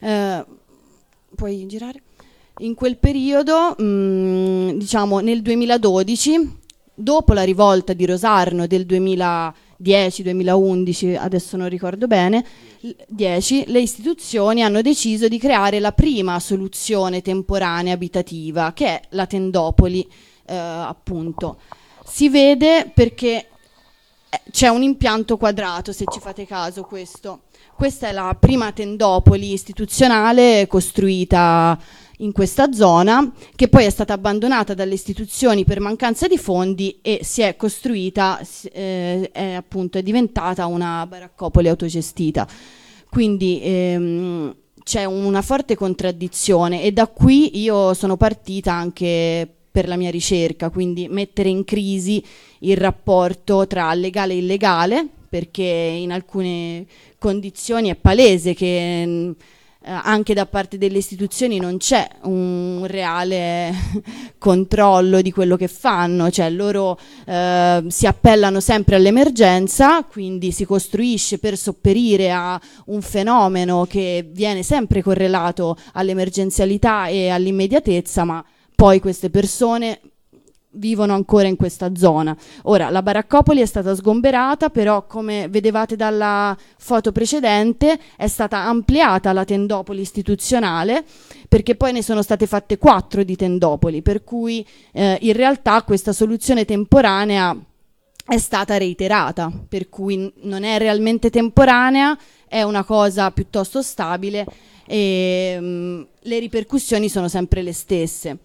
puoi girare? In quel periodo, diciamo nel 2012, dopo la rivolta di Rosarno del 2010-2011, adesso non ricordo bene, 10, le istituzioni hanno deciso di creare la prima soluzione temporanea abitativa, che è la tendopoli, appunto. Si vede perché c'è un impianto quadrato, se ci fate caso questo. Questa è la prima tendopoli istituzionale costruita in questa zona, che poi è stata abbandonata dalle istituzioni per mancanza di fondi e si è costruita, è diventata una baraccopoli autogestita. Quindi c'è una forte contraddizione, e da qui io sono partita anche per la mia ricerca, quindi mettere in crisi il rapporto tra legale e illegale, perché in alcune condizioni è palese che anche da parte delle istituzioni non c'è un reale controllo di quello che fanno, cioè loro si appellano sempre all'emergenza, quindi si costruisce per sopperire a un fenomeno che viene sempre correlato all'emergenzialità e all'immediatezza, ma poi queste persone vivono ancora in questa zona. Ora, la baraccopoli è stata sgomberata, però come vedevate dalla foto precedente è stata ampliata la tendopoli istituzionale, perché poi ne sono state fatte 4 di tendopoli, per cui in realtà questa soluzione temporanea è stata reiterata, per cui non è realmente temporanea, è una cosa piuttosto stabile e le ripercussioni sono sempre le stesse.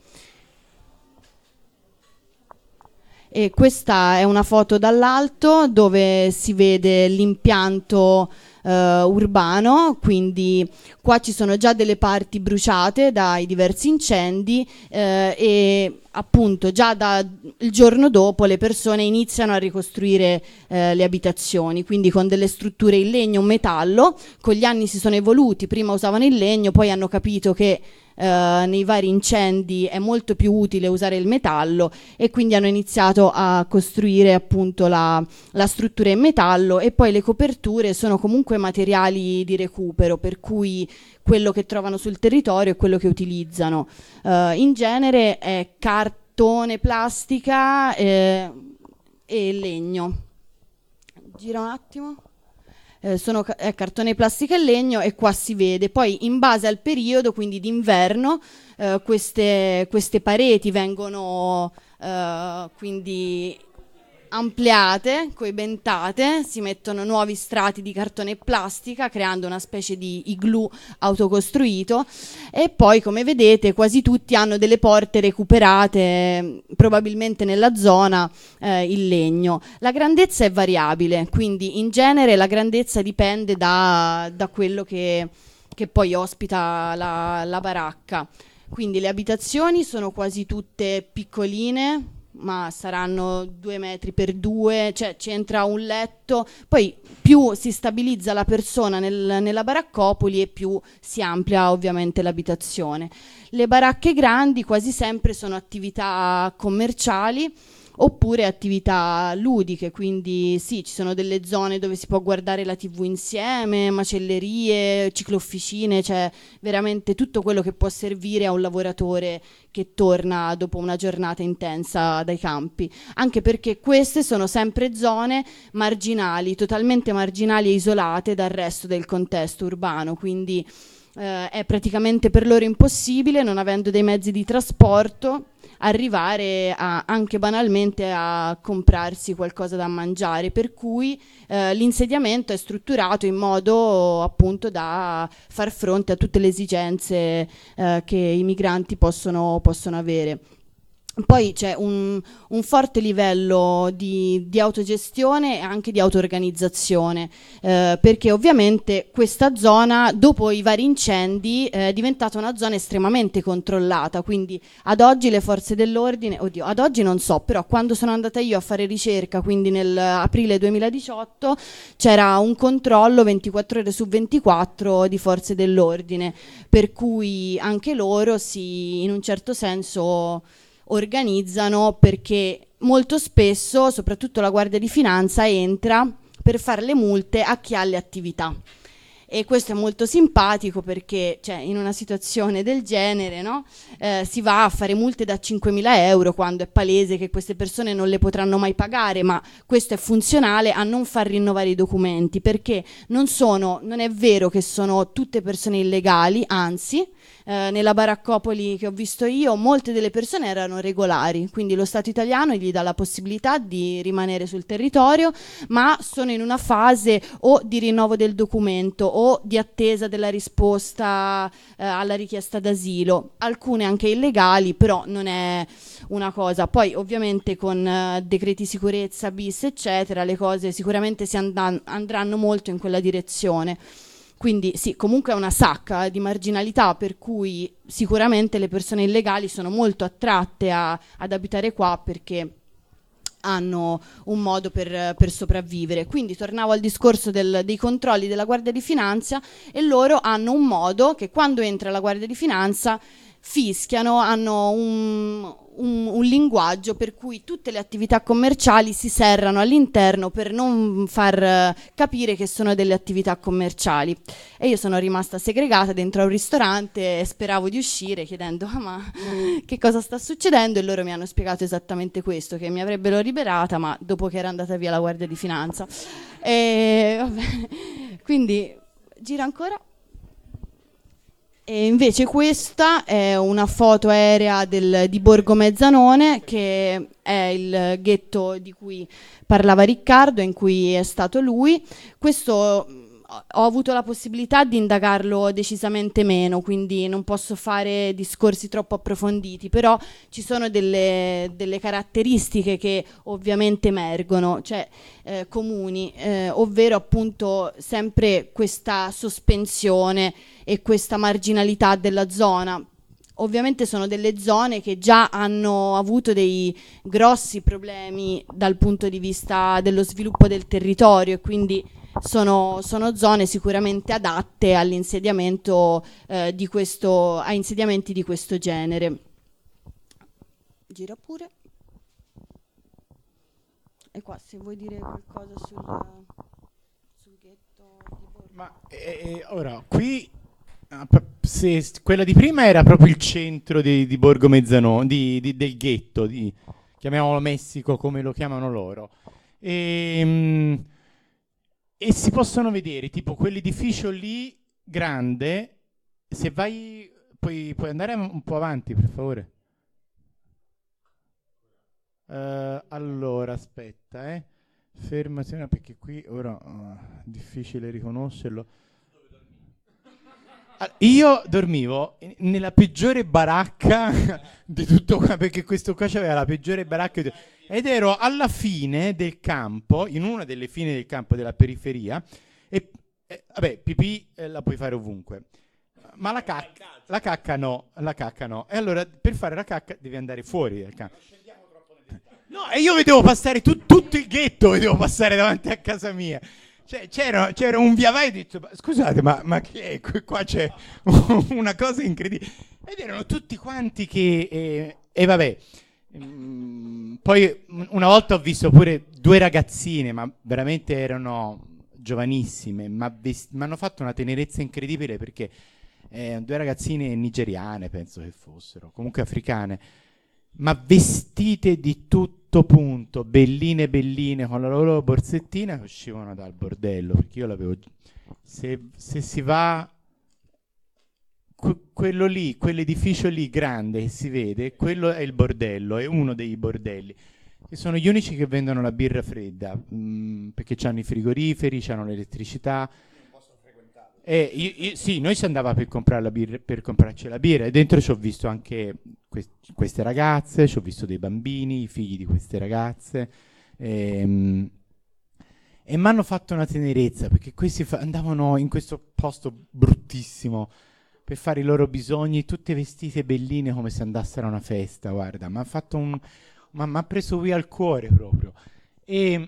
E questa è una foto dall'alto dove si vede l'impianto urbano, quindi qua ci sono già delle parti bruciate dai diversi incendi e appunto già dal giorno dopo le persone iniziano a ricostruire le abitazioni, quindi con delle strutture in legno o metallo. Con gli anni si sono evoluti, prima usavano il legno, poi hanno capito che nei vari incendi è molto più utile usare il metallo e quindi hanno iniziato a costruire appunto la struttura in metallo, e poi le coperture sono comunque materiali di recupero, per cui quello che trovano sul territorio è quello che utilizzano. In genere è cartone, plastica e legno. Gira un attimo. Sono cartone, plastica e legno, e qua si vede poi in base al periodo, quindi d'inverno, queste pareti vengono quindi ampliate, coibentate, si mettono nuovi strati di cartone e plastica creando una specie di igloo autocostruito, e poi come vedete quasi tutti hanno delle porte recuperate probabilmente nella zona in legno. La grandezza è variabile, quindi in genere la grandezza dipende da quello che poi ospita la baracca. Quindi le abitazioni sono quasi tutte piccoline, ma saranno 2 metri per 2, cioè c'entra un letto. Poi più si stabilizza la persona nella baraccopoli e più si amplia ovviamente l'abitazione. Le baracche grandi quasi sempre sono attività commerciali oppure attività ludiche, quindi sì, ci sono delle zone dove si può guardare la TV insieme, macellerie, ciclofficine, cioè veramente tutto quello che può servire a un lavoratore che torna dopo una giornata intensa dai campi, anche perché queste sono sempre zone marginali, totalmente marginali e isolate dal resto del contesto urbano, quindi è praticamente per loro impossibile, non avendo dei mezzi di trasporto, arrivare anche banalmente a comprarsi qualcosa da mangiare, per cui l'insediamento è strutturato in modo appunto da far fronte a tutte le esigenze che i migranti possono avere. Poi c'è un forte livello di autogestione e anche di auto-organizzazione, perché ovviamente questa zona, dopo i vari incendi, è diventata una zona estremamente controllata, quindi ad oggi le forze dell'ordine, ad oggi non so, però quando sono andata io a fare ricerca, quindi nell'aprile 2018, c'era un controllo 24 ore su 24 di forze dell'ordine, per cui anche loro in un certo senso organizzano, perché molto spesso soprattutto la Guardia di Finanza entra per fare le multe a chi ha le attività, e questo è molto simpatico perché in una situazione del genere, no? Si va a fare multe da 5.000 euro quando è palese che queste persone non le potranno mai pagare, ma questo è funzionale a non far rinnovare i documenti, perché non è vero che sono tutte persone illegali, anzi nella baraccopoli che ho visto io, molte delle persone erano regolari, quindi lo Stato italiano gli dà la possibilità di rimanere sul territorio, ma sono in una fase o di rinnovo del documento o di attesa della risposta alla richiesta d'asilo, alcune anche illegali, però non è una cosa. Poi ovviamente con decreti sicurezza bis eccetera le cose sicuramente andranno molto in quella direzione. Quindi sì, comunque è una sacca di marginalità, per cui sicuramente le persone illegali sono molto attratte ad abitare qua perché hanno un modo per sopravvivere. Quindi tornavo al discorso dei controlli della Guardia di Finanza, e loro hanno un modo che quando entra la Guardia di Finanza fischiano, hanno un linguaggio per cui tutte le attività commerciali si serrano all'interno per non far capire che sono delle attività commerciali. E io sono rimasta segregata dentro a un ristorante e speravo di uscire chiedendo ma che cosa sta succedendo, e loro mi hanno spiegato esattamente questo, che mi avrebbero liberata ma dopo che era andata via la Guardia di Finanza. E vabbè. Quindi gira ancora. E invece questa è una foto aerea di Borgo Mezzanone, che è il ghetto di cui parlava Riccardo, in cui è stato lui. Questo ho avuto la possibilità di indagarlo decisamente meno, quindi non posso fare discorsi troppo approfonditi, però ci sono delle caratteristiche che ovviamente emergono, cioè comuni, ovvero appunto sempre questa sospensione e questa marginalità della zona. Ovviamente sono delle zone che già hanno avuto dei grossi problemi dal punto di vista dello sviluppo del territorio, e quindi sono zone sicuramente adatte all'insediamento a insediamenti di questo genere. Gira pure. E qua se vuoi dire qualcosa sul ghetto di Borgo. Ma ora qui se quella di prima era proprio il centro di Borgo Mezzanone, del ghetto, chiamiamolo Messico come lo chiamano loro. E si possono vedere tipo quell'edificio lì grande. Se vai, puoi andare un po' avanti, per favore. Allora, aspetta, fermati perché qui ora difficile riconoscerlo. Io dormivo nella peggiore baracca di tutto qua, perché questo qua c'aveva la peggiore baracca ed ero alla fine del campo, in una delle fine del campo della periferia, e vabbè, pipì la puoi fare ovunque, ma la cacca no. E allora per fare la cacca devi andare fuori dal campo. No, e io vedevo passare tutto il ghetto, vedevo passare davanti a casa mia. Cioè, c'era un via vai, e ho detto, scusate, ma che è? Qua c'è una cosa incredibile. Ed erano tutti quanti che... e vabbè, poi una volta ho visto pure due ragazzine, ma veramente erano giovanissime, ma hanno fatto una tenerezza incredibile, perché due ragazzine nigeriane, penso che fossero, comunque africane, ma vestite di tutto punto, belline, con la loro borsettina, che uscivano dal bordello, perché io l'avevo... Se si va... quello lì, quell'edificio lì grande che si vede, quello è il bordello, è uno dei bordelli, che sono gli unici che vendono la birra fredda, perché hanno i frigoriferi, hanno l'elettricità. Sì, noi si andava per comprare la birra, per comprarci la birra, e dentro ci ho visto anche queste ragazze, ci ho visto dei bambini, i figli di queste ragazze, e mi hanno fatto una tenerezza, perché questi andavano in questo posto bruttissimo per fare i loro bisogni, tutte vestite belline come se andassero a una festa. Guarda, mi ha preso via il cuore proprio, e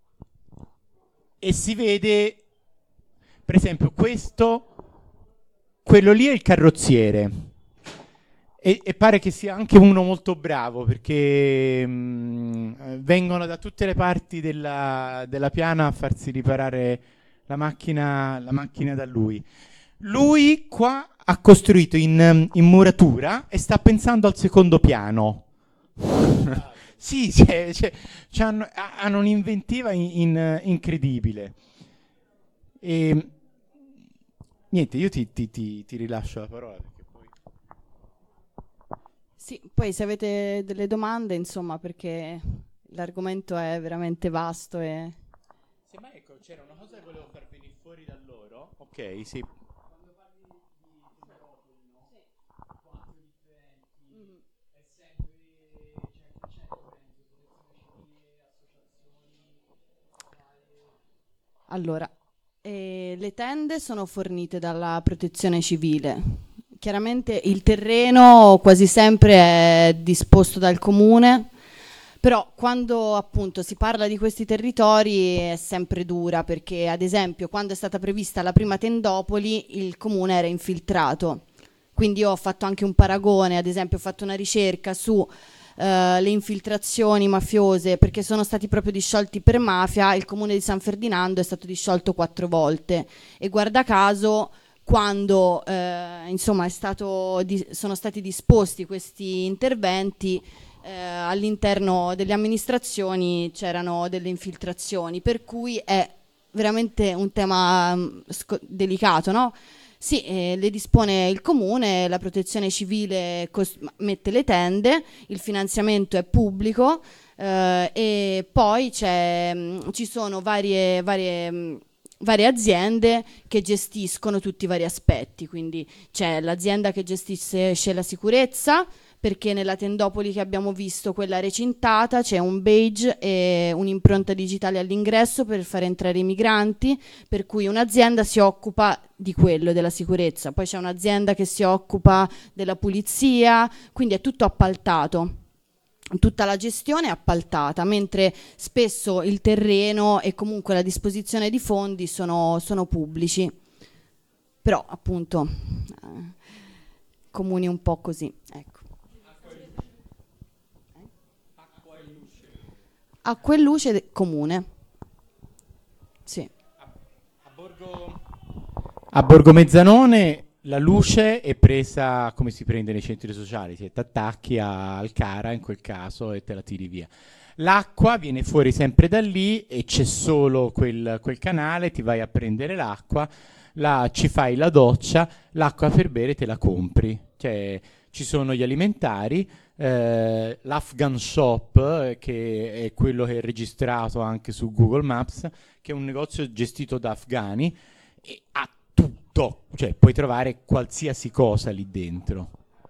si vede. Per esempio quello lì è il carrozziere, e pare che sia anche uno molto bravo, perché vengono da tutte le parti della piana a farsi riparare la macchina da lui. Lui qua ha costruito in muratura e sta pensando al secondo piano. Sì, hanno un'inventiva incredibile. E niente, io ti rilascio la parola, perché poi... Sì, poi se avete delle domande, insomma, perché l'argomento è veramente vasto e... Sì, ma ecco, c'era una cosa che volevo far venire fuori da loro. Ok, sì. Allora, le tende sono fornite dalla Protezione Civile. Chiaramente il terreno quasi sempre è disposto dal comune, però quando appunto si parla di questi territori è sempre dura perché ad esempio quando è stata prevista la prima tendopoli il comune era infiltrato. Quindi io ho fatto anche un paragone, ad esempio ho fatto una ricerca su le infiltrazioni mafiose perché sono stati proprio disciolti per mafia. Il comune di San Ferdinando è stato disciolto 4 volte e guarda caso quando insomma sono stati disposti questi interventi all'interno delle amministrazioni c'erano delle infiltrazioni, per cui è veramente un tema delicato, no? Sì, le dispone il comune, la protezione civile mette le tende, il finanziamento è pubblico e poi ci sono varie aziende che gestiscono tutti i vari aspetti, quindi c'è l'azienda che gestisce la sicurezza, perché nella tendopoli che abbiamo visto, quella recintata, c'è un badge e un'impronta digitale all'ingresso per far entrare i migranti, per cui un'azienda si occupa di quello, della sicurezza, poi c'è un'azienda che si occupa della pulizia, quindi è tutto appaltato. Tutta la gestione è appaltata, mentre spesso il terreno e comunque la disposizione di fondi sono pubblici. Però appunto comuni un po' così, ecco. Acqua e luce comune. Sì. A Borgo Mezzanone la luce è presa come si prende nei centri sociali, ti attacchi al cara in quel caso e te la tiri via. L'acqua viene fuori sempre da lì e c'è solo quel canale, ti vai a prendere l'acqua, ci fai la doccia, l'acqua per bere te la compri. Cioè, ci sono gli alimentari, l'Afghan Shop, che è quello che è registrato anche su Google Maps, che è un negozio gestito da afghani, e ha tutto, cioè puoi trovare qualsiasi cosa lì dentro.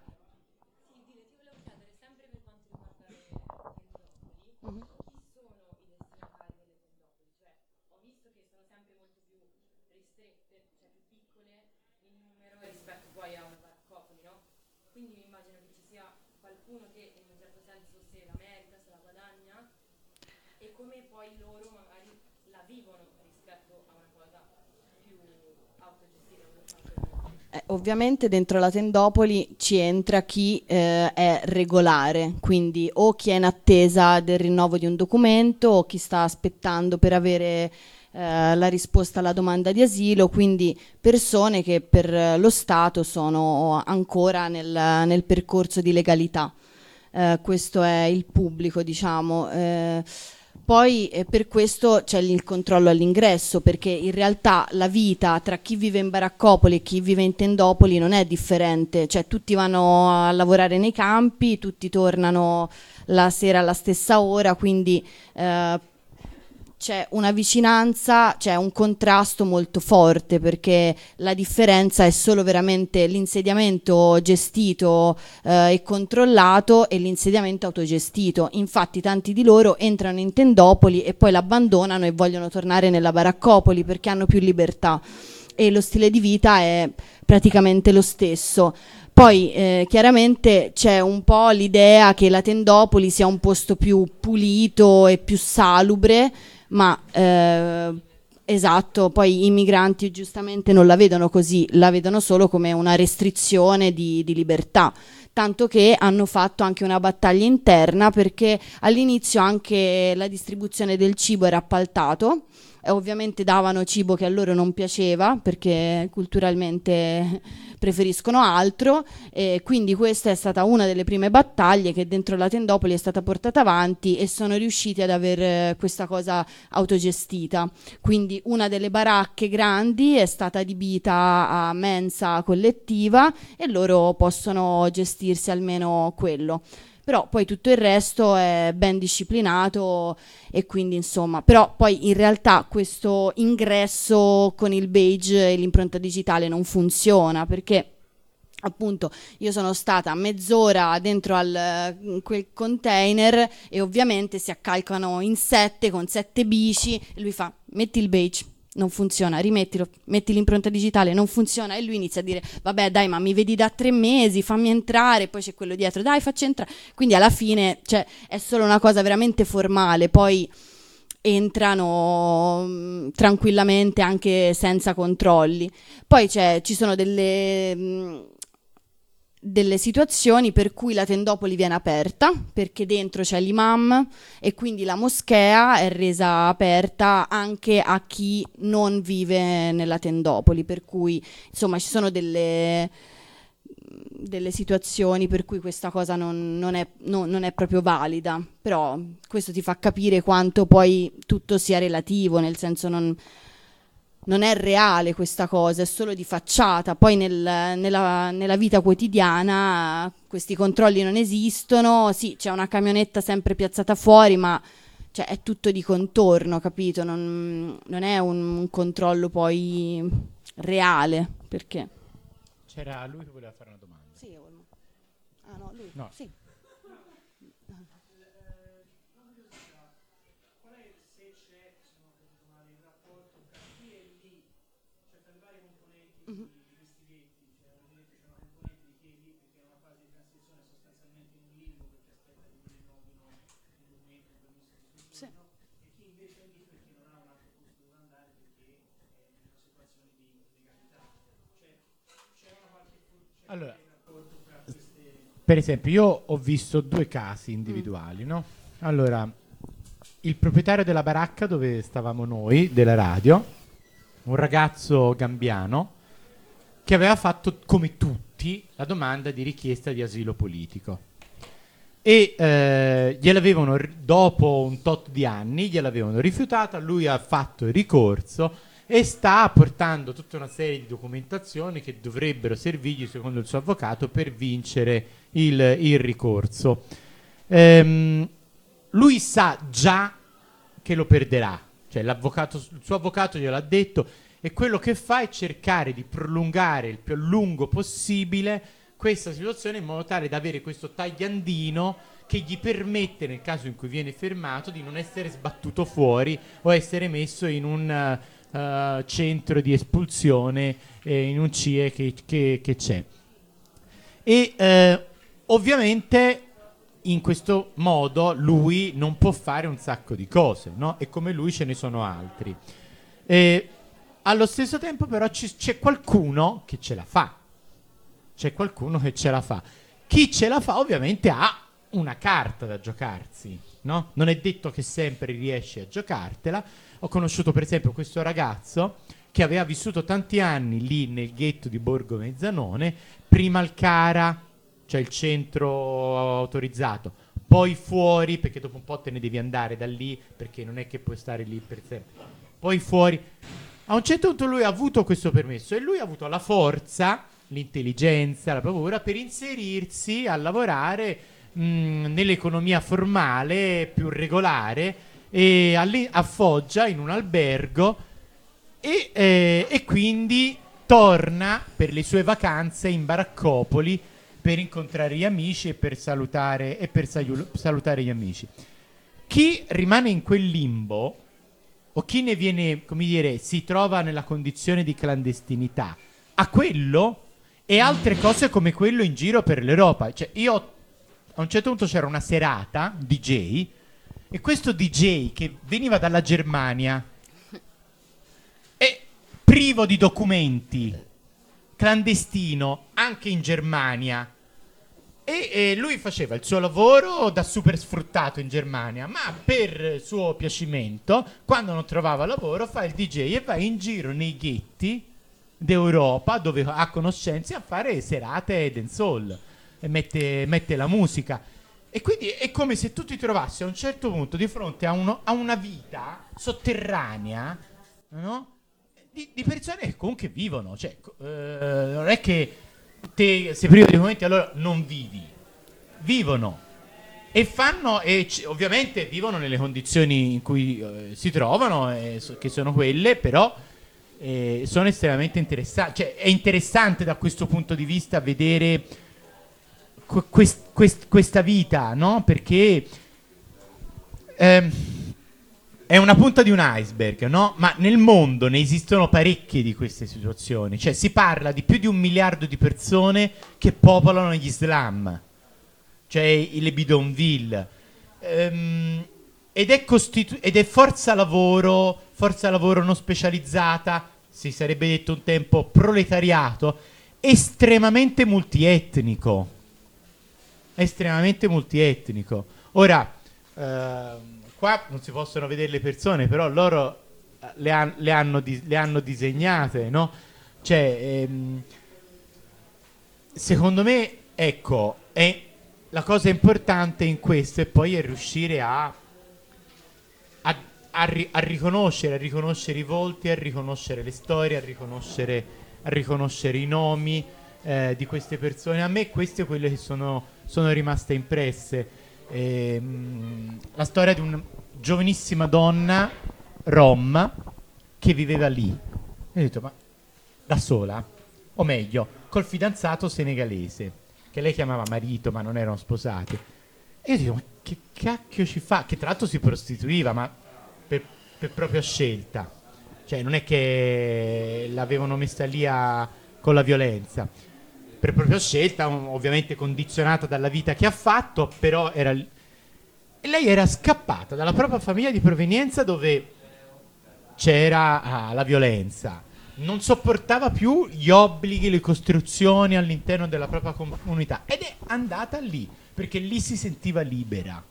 Ovviamente dentro la tendopoli ci entra chi è regolare, quindi o chi è in attesa del rinnovo di un documento o chi sta aspettando per avere la risposta alla domanda di asilo, quindi persone che per lo Stato sono ancora nel percorso di legalità. Questo è il pubblico, diciamo. Poi per questo c'è il controllo all'ingresso, perché in realtà la vita tra chi vive in baraccopoli e chi vive in tendopoli non è differente, cioè tutti vanno a lavorare nei campi, tutti tornano la sera alla stessa ora, quindi c'è una vicinanza, c'è un contrasto molto forte, perché la differenza è solo veramente l'insediamento gestito e controllato e l'insediamento autogestito. Infatti tanti di loro entrano in tendopoli e poi l'abbandonano e vogliono tornare nella baraccopoli perché hanno più libertà e lo stile di vita è praticamente lo stesso. Poi chiaramente c'è un po' l'idea che la tendopoli sia un posto più pulito e più salubre, ma esatto, poi i migranti giustamente non la vedono così, la vedono solo come una restrizione di libertà, tanto che hanno fatto anche una battaglia interna, perché all'inizio anche la distribuzione del cibo era appaltato ovviamente davano cibo che a loro non piaceva perché culturalmente preferiscono altro, e quindi questa è stata una delle prime battaglie che dentro la tendopoli è stata portata avanti, e sono riusciti ad avere questa cosa autogestita. Quindi una delle baracche grandi è stata adibita a mensa collettiva e loro possono gestirsi almeno quello. Però poi tutto il resto è ben disciplinato, e quindi insomma, però poi in realtà questo ingresso con il badge e l'impronta digitale non funziona, perché appunto io sono stata mezz'ora dentro quel container e ovviamente si accalcano in 7 con 7 bici, e lui fa: metti il badge, non funziona, rimettilo, metti l'impronta digitale, non funziona, e lui inizia a dire: vabbè dai, ma mi vedi da 3 mesi, fammi entrare. Poi c'è quello dietro: dai, facci entrare. Quindi alla fine, cioè, è solo una cosa veramente formale, poi entrano tranquillamente anche senza controlli. Poi ci sono delle situazioni per cui la tendopoli viene aperta perché dentro c'è l'imam, e quindi la moschea è resa aperta anche a chi non vive nella tendopoli, per cui insomma ci sono delle situazioni per cui questa cosa non è proprio valida, però questo ti fa capire quanto poi tutto sia relativo, nel senso non è reale questa cosa, è solo di facciata. Poi nella vita quotidiana questi controlli non esistono. Sì, c'è una camionetta sempre piazzata fuori, ma cioè, è tutto di contorno, capito? Non è un controllo poi reale, perché... C'era lui che voleva fare una domanda. Sì, ah no, lui. No. Sì. Sì. Allora, per esempio, io ho visto 2 casi individuali, no? Allora, il proprietario della baracca dove stavamo noi, della radio, un ragazzo gambiano, che aveva fatto, come tutti, la domanda di richiesta di asilo politico. E gliel'avevano, dopo un tot di anni, gliel'avevano rifiutata, lui ha fatto il ricorso e sta portando tutta una serie di documentazioni che dovrebbero servirgli, secondo il suo avvocato, per vincere il ricorso. Lui sa già che lo perderà, cioè il suo avvocato gliel'ha detto, e quello che fa è cercare di prolungare il più a lungo possibile questa situazione, in modo tale da avere questo tagliandino che gli permette, nel caso in cui viene fermato, di non essere sbattuto fuori o essere messo in un centro di espulsione, in un CIE che c'è. E ovviamente in questo modo lui non può fare un sacco di cose, no? E come lui ce ne sono altri. Allo stesso tempo però c'è qualcuno che ce la fa. C'è qualcuno che ce la fa. Chi ce la fa ovviamente ha una carta da giocarsi, no? Non è detto che sempre riesci a giocartela. Ho conosciuto per esempio questo ragazzo che aveva vissuto tanti anni lì nel ghetto di Borgo Mezzanone, prima al CARA, cioè il centro autorizzato, poi fuori, perché dopo un po' te ne devi andare da lì, perché non è che puoi stare lì per sempre, poi fuori. A un certo punto lui ha avuto questo permesso e lui ha avuto la forza, l'intelligenza, la bravura per inserirsi a lavorare nell'economia formale più regolare, e a Foggia in un albergo, e quindi torna per le sue vacanze in baraccopoli per incontrare gli amici e per salutare gli amici. Chi rimane in quel limbo, o chi ne viene, come dire, si trova nella condizione di clandestinità, ha quello e altre cose come quello in giro per l'Europa. Cioè, io a un certo punto c'era una serata DJ, e questo DJ che veniva dalla Germania e privo di documenti, clandestino anche in Germania, E lui faceva il suo lavoro da super sfruttato in Germania, ma per suo piacimento, quando non trovava lavoro, fa il DJ e va in giro nei ghetti d'Europa dove ha conoscenze a fare serate dancehall e mette la musica. E quindi è come se tu ti trovassi a un certo punto di fronte a una vita sotterranea, no? Di persone che comunque vivono. Cioè, non è che te sei privo di momenti, allora non vivono e fanno ovviamente vivono nelle condizioni in cui si trovano, che sono quelle, però sono estremamente interessanti. Cioè, è interessante da questo punto di vista vedere questa vita, no? Perché è una punta di un iceberg, no? Ma nel mondo ne esistono parecchie di queste situazioni. Cioè, si parla di più di 1 miliardo di persone che popolano gli slam, cioè le bidonville. Ed è forza lavoro non specializzata, si sarebbe detto un tempo proletariato, estremamente multietnico. Ora, qua non si possono vedere le persone, però loro le hanno disegnate, no? Cioè, secondo me, ecco, la cosa importante in questo e poi è riuscire a riconoscere i volti, a riconoscere le storie, a riconoscere i nomi di queste persone. A me queste quelle che sono rimaste impresse. La storia di una giovanissima donna rom che viveva lì. E ho detto, ma da sola? O meglio, col fidanzato senegalese, che lei chiamava marito, ma non erano sposati. E io dico, ma che cacchio ci fa? Che tra l'altro si prostituiva, ma per propria scelta. Cioè, non è che l'avevano messa lì con la violenza. Per propria scelta, ovviamente condizionata dalla vita che ha fatto, però lei era scappata dalla propria famiglia di provenienza dove c'era la violenza. Non sopportava più gli obblighi, le costruzioni all'interno della propria comunità ed è andata lì perché lì si sentiva libera.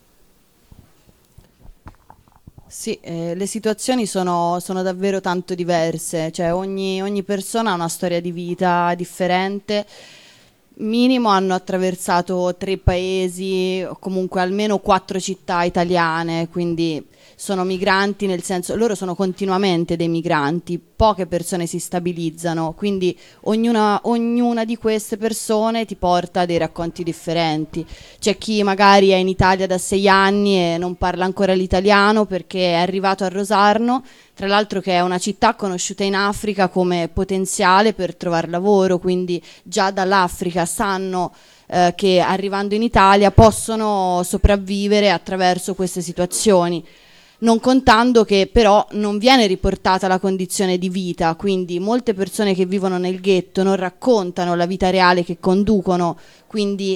Sì, le situazioni sono davvero tanto diverse, cioè ogni persona ha una storia di vita differente. Minimo hanno attraversato 3 paesi o comunque almeno 4 città italiane, quindi sono migranti, nel senso loro sono continuamente dei migranti, poche persone si stabilizzano, quindi ognuna di queste persone ti porta dei racconti differenti. C'è chi magari è in Italia da 6 anni e non parla ancora l'italiano perché è arrivato a Rosarno, tra l'altro che è una città conosciuta in Africa come potenziale per trovare lavoro, quindi già dall'Africa sanno che arrivando in Italia possono sopravvivere attraverso queste situazioni. Non contando che però non viene riportata la condizione di vita, quindi molte persone che vivono nel ghetto non raccontano la vita reale che conducono, quindi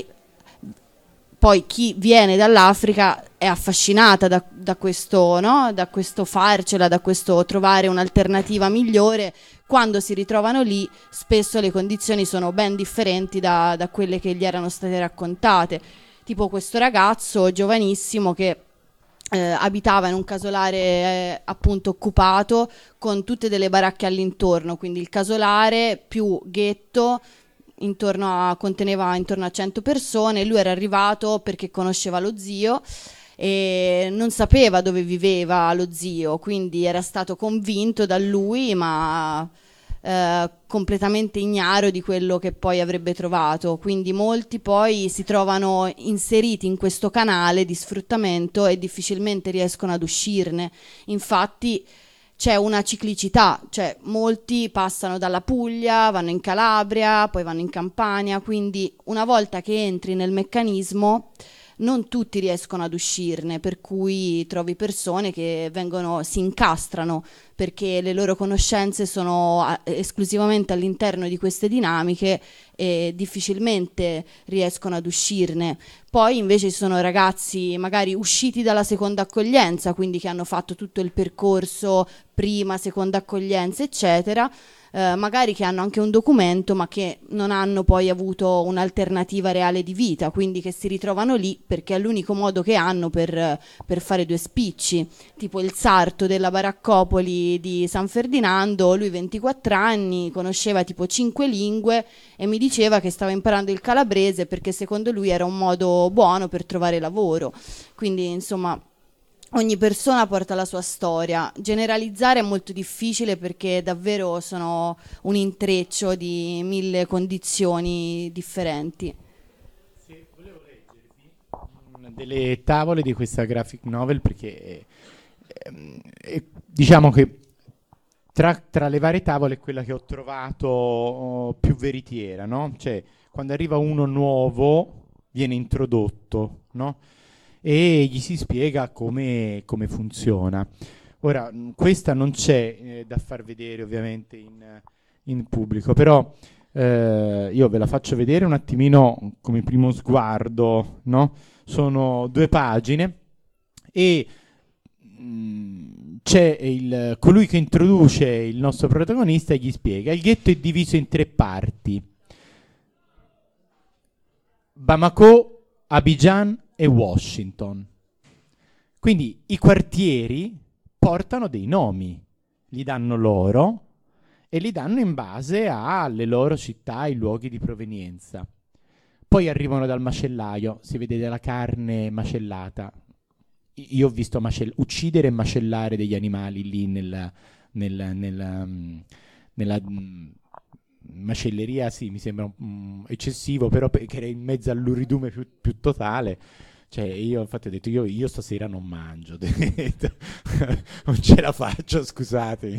poi chi viene dall'Africa è affascinata da questo, no? Da questo farcela, da questo trovare un'alternativa migliore. Quando si ritrovano lì spesso le condizioni sono ben differenti da quelle che gli erano state raccontate, tipo questo ragazzo giovanissimo che abitava in un casolare appunto occupato con tutte delle baracche all'intorno, quindi il casolare più ghetto conteneva intorno a 100 persone. Lui era arrivato perché conosceva lo zio e non sapeva dove viveva lo zio, quindi era stato convinto da lui, ma completamente ignaro di quello che poi avrebbe trovato. Quindi molti poi si trovano inseriti in questo canale di sfruttamento e difficilmente riescono ad uscirne. Infatti c'è una ciclicità, cioè molti passano dalla Puglia, vanno in Calabria, poi vanno in Campania, quindi una volta che entri nel meccanismo non tutti riescono ad uscirne, per cui trovi persone che si incastrano perché le loro conoscenze sono esclusivamente all'interno di queste dinamiche e difficilmente riescono ad uscirne. Poi invece ci sono ragazzi magari usciti dalla seconda accoglienza, quindi che hanno fatto tutto il percorso prima, seconda accoglienza, eccetera, magari che hanno anche un documento ma che non hanno poi avuto un'alternativa reale di vita, quindi che si ritrovano lì perché è l'unico modo che hanno per fare due spicci, tipo il sarto della baraccopoli di San Ferdinando. Lui 24 anni, conosceva tipo 5 lingue e mi diceva che stava imparando il calabrese perché secondo lui era un modo buono per trovare lavoro. Quindi insomma ogni persona porta la sua storia. Generalizzare è molto difficile perché davvero sono un intreccio di 1000 condizioni differenti. Sì, volevo leggervi delle tavole di questa graphic novel perché diciamo che tra le varie tavole è quella che ho trovato più veritiera, no? Cioè, quando arriva uno nuovo viene introdotto, no? E gli si spiega come funziona. Ora, questa non c'è da far vedere ovviamente in pubblico, però io ve la faccio vedere un attimino come primo sguardo, no? Sono 2 pagine e c'è colui che introduce il nostro protagonista e gli spiega. Il ghetto è diviso in 3 parti: Bamako, Abidjan e Washington. Quindi i quartieri portano dei nomi, li danno loro e li danno in base alle loro città, ai luoghi di provenienza. Poi arrivano dal macellaio, si vede della carne macellata. Io ho visto uccidere e macellare degli animali lì nella macelleria, sì, mi sembra eccessivo, però perché era in mezzo all'uridume più totale. Cioè, io infatti ho detto, io stasera non mangio, non ce la faccio, scusatemi.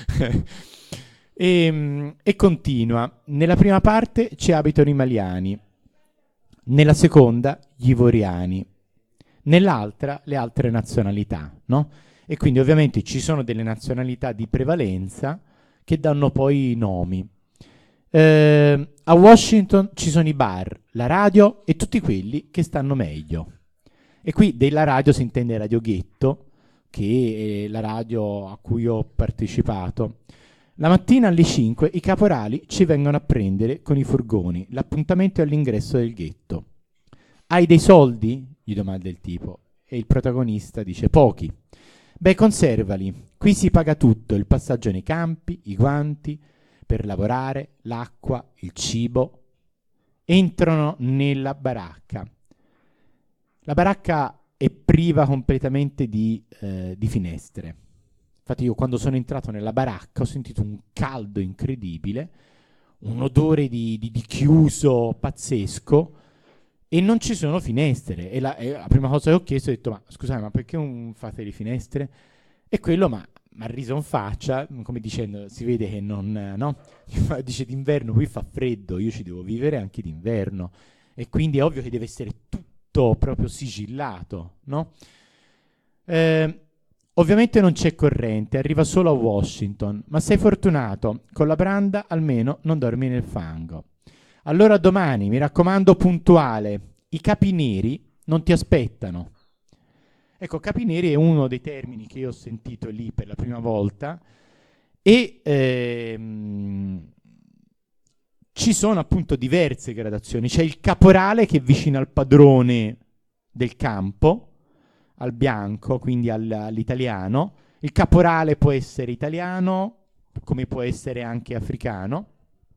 E continua. Nella prima parte ci abitano i maliani, nella seconda gli ivoriani, nell'altra le altre nazionalità, no? E quindi ovviamente ci sono delle nazionalità di prevalenza che danno poi i nomi. A Washington ci sono i bar, la radio e tutti quelli che stanno meglio. E qui della radio si intende Radio Ghetto, che è la radio a cui ho partecipato. La mattina alle 5 i caporali ci vengono a prendere con i furgoni. L'appuntamento è all'ingresso del ghetto. Hai dei soldi? Gli domanda il tipo. E il protagonista dice pochi. Beh, conservali. Qui si paga tutto, il passaggio nei campi, i guanti per lavorare, l'acqua, il cibo. Entrano nella baracca. La baracca è priva completamente di finestre. Infatti io quando sono entrato nella baracca ho sentito un caldo incredibile, un odore di chiuso pazzesco e non ci sono finestre. E la prima cosa che ho chiesto, ho detto, ma scusate, ma perché non fate le finestre? E quello mi ha riso in faccia, come dicendo, si vede che non, no? Dice d'inverno qui fa freddo, io ci devo vivere anche d'inverno. E quindi è ovvio che deve essere tutto proprio sigillato, no? Ovviamente non c'è corrente, arriva solo a Washington, ma sei fortunato, con la branda almeno non dormi nel fango. Allora domani, mi raccomando, puntuale, i capi neri non ti aspettano. Ecco, capi neri è uno dei termini che io ho sentito lì per la prima volta e ci sono appunto diverse gradazioni. C'è il caporale che è vicino al padrone del campo, al bianco, quindi all'italiano. Il caporale può essere italiano, come può essere anche africano,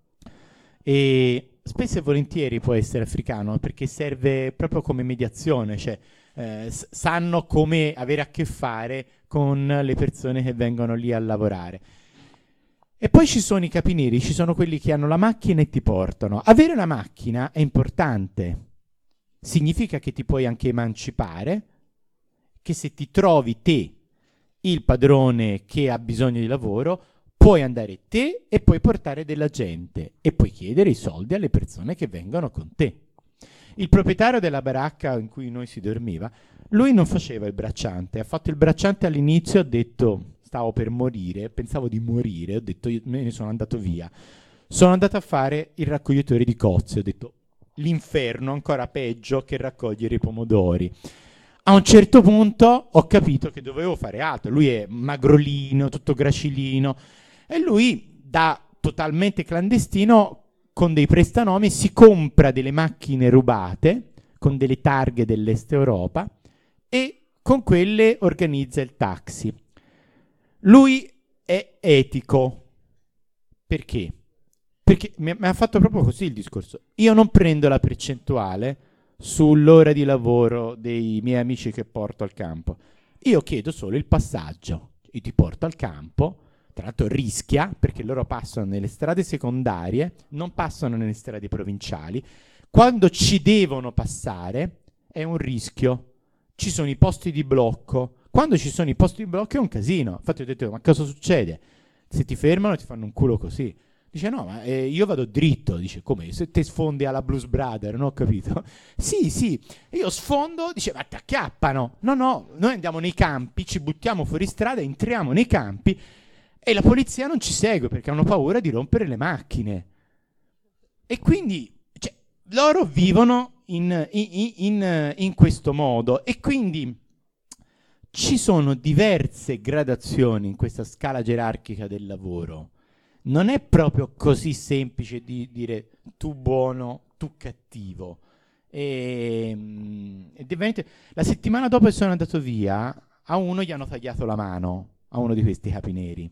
e spesso e volentieri può essere africano perché serve proprio come mediazione, cioè sanno come avere a che fare con le persone che vengono lì a lavorare. E poi ci sono i capi neri, ci sono quelli che hanno la macchina e ti portano. Avere una macchina è importante, significa che ti puoi anche emancipare, che se ti trovi te, il padrone che ha bisogno di lavoro, puoi andare te e puoi portare della gente e puoi chiedere i soldi alle persone che vengono con te. Il proprietario della baracca in cui noi si dormiva, lui non faceva il bracciante, ha fatto il bracciante all'inizio, ha detto stavo per morire, pensavo di morire, ho detto me ne sono andato via. Sono andato a fare il raccoglitore di cozze, ho detto l'inferno ancora peggio che raccogliere i pomodori. A un certo punto ho capito che dovevo fare altro. Lui è magrolino, tutto gracilino, e lui da totalmente clandestino con dei prestanomi si compra delle macchine rubate con delle targhe dell'Est Europa e con quelle organizza il taxi. Lui è etico. Perché? Perché mi ha fatto proprio così il discorso. Io non prendo la percentuale sull'ora di lavoro dei miei amici che porto al campo. Io chiedo solo il passaggio. Io ti porto al campo, tra l'altro rischia, perché loro passano nelle strade secondarie, non passano nelle strade provinciali. Quando ci devono passare è un rischio. Ci sono i posti di blocco. Quando ci sono i posti di blocco è un casino. Infatti ho detto, ma cosa succede? Se ti fermano ti fanno un culo così. Dice, no, ma io vado dritto. Dice, come? Se te sfondi alla Blues Brother, non ho capito. Sì, io sfondo, dice, ma ti acchiappano. No, noi andiamo nei campi, ci buttiamo fuori strada, entriamo nei campi e la polizia non ci segue perché hanno paura di rompere le macchine. E quindi, cioè, loro vivono in questo modo. E quindi ci sono diverse gradazioni in questa scala gerarchica del lavoro. Non è proprio così semplice di dire tu buono, tu cattivo. E la settimana dopo che sono andato via, a uno gli hanno tagliato la mano, a uno di questi capi neri,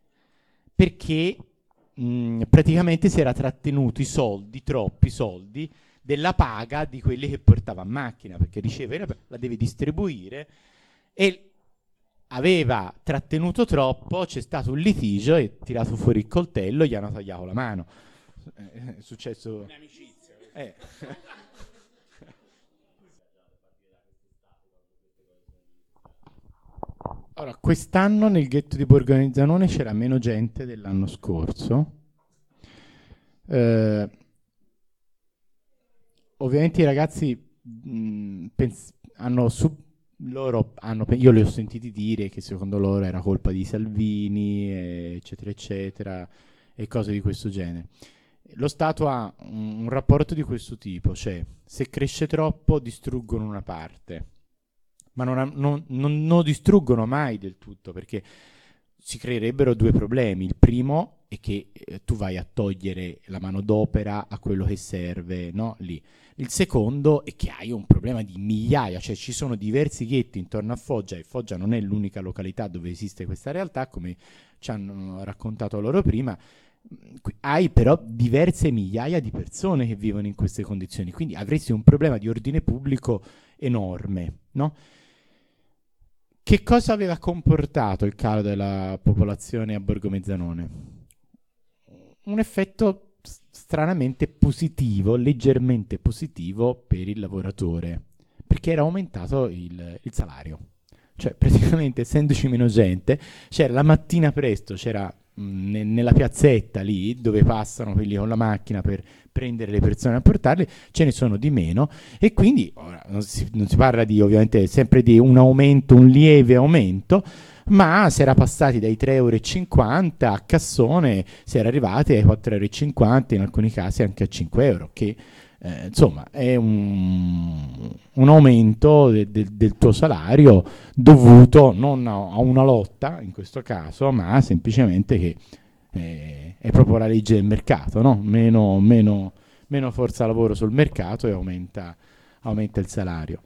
perché praticamente si era trattenuto i soldi, troppi soldi, della paga di quelli che portava a macchina, perché riceve, la deve distribuire, e aveva trattenuto troppo, c'è stato un litigio e tirato fuori il coltello, gli hanno tagliato la mano. È successo Un'amicizia. Allora, quest'anno nel ghetto di Borgo Mezzanone c'era meno gente dell'anno scorso. Ovviamente i ragazzi io li ho sentiti dire che secondo loro era colpa di Salvini, eccetera, eccetera, e cose di questo genere. Lo Stato ha un rapporto di questo tipo, cioè se cresce troppo distruggono una parte, ma non distruggono mai del tutto, perché si creerebbero due problemi. Il primo è che tu vai a togliere la manodopera a quello che serve, no? Lì. Il secondo è che hai un problema di migliaia, cioè ci sono diversi ghetti intorno a Foggia, e Foggia non è l'unica località dove esiste questa realtà, come ci hanno raccontato loro prima. Hai però diverse migliaia di persone che vivono in queste condizioni, quindi avresti un problema di ordine pubblico enorme, no? Che cosa aveva comportato il calo della popolazione a Borgo Mezzanone? Un effetto stranamente positivo, leggermente positivo per il lavoratore, perché era aumentato il salario. Cioè, praticamente, essendoci meno gente, c'era la mattina presto, c'era nella piazzetta lì, dove passano quelli con la macchina per prendere le persone a portarle, ce ne sono di meno, e quindi ora, non si parla di, ovviamente, sempre di un aumento, un lieve aumento, ma si era passati dai 3,50 € a cassone, si era arrivati ai 4,50 €, in alcuni casi anche a 5 €, che insomma è un aumento del tuo salario dovuto non a una lotta in questo caso, ma semplicemente che è proprio la legge del mercato, no? Meno forza lavoro sul mercato e aumenta il salario.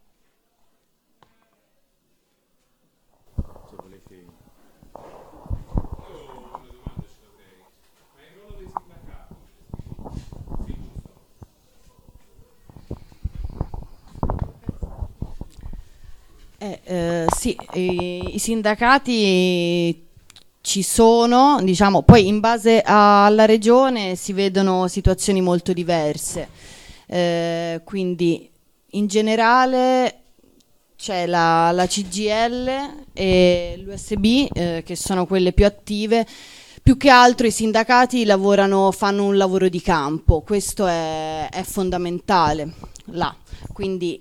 Sì, i sindacati ci sono, diciamo, poi in base alla regione si vedono situazioni molto diverse, quindi in generale c'è la CGIL e l'USB, che sono quelle più attive. Più che altro i sindacati fanno un lavoro di campo, questo è fondamentale là, quindi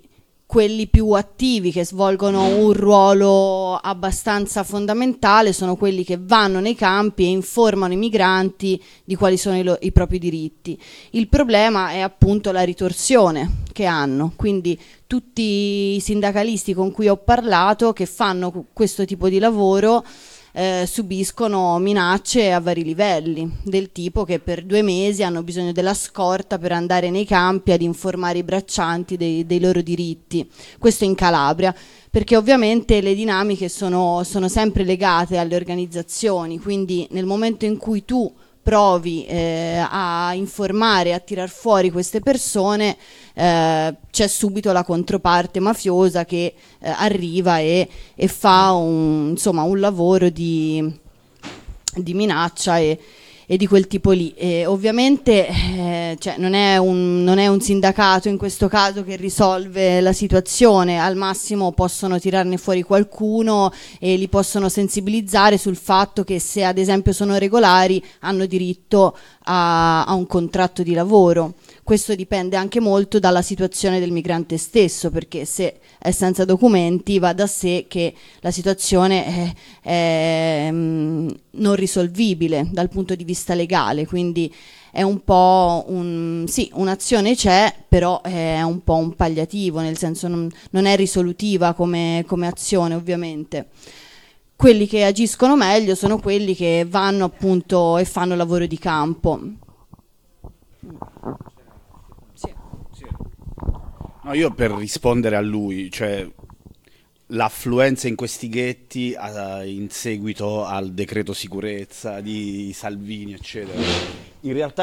quelli più attivi, che svolgono un ruolo abbastanza fondamentale, sono quelli che vanno nei campi e informano i migranti di quali sono i propri diritti. Il problema è appunto la ritorsione che hanno, quindi tutti i sindacalisti con cui ho parlato che fanno questo tipo di lavoro subiscono minacce a vari livelli, del tipo che per 2 mesi hanno bisogno della scorta per andare nei campi ad informare i braccianti dei loro diritti. Questo in Calabria, perché ovviamente le dinamiche sono sempre legate alle organizzazioni, quindi nel momento in cui tu provi a informare, a tirar fuori queste persone, c'è subito la controparte mafiosa che arriva e fa un lavoro di minaccia e di quel tipo lì. E ovviamente non è un sindacato in questo caso che risolve la situazione, al massimo possono tirarne fuori qualcuno e li possono sensibilizzare sul fatto che se ad esempio sono regolari hanno diritto a un contratto di lavoro. Questo dipende anche molto dalla situazione del migrante stesso, perché se è senza documenti va da sé che la situazione è non risolvibile dal punto di vista legale, quindi è un po' un'azione c'è, però è un po' un palliativo, nel senso non è risolutiva come azione ovviamente. Quelli che agiscono meglio sono quelli che vanno appunto e fanno lavoro di campo. No, io per rispondere a lui, cioè l'affluenza in questi ghetti in seguito al decreto sicurezza di Salvini, eccetera. In realtà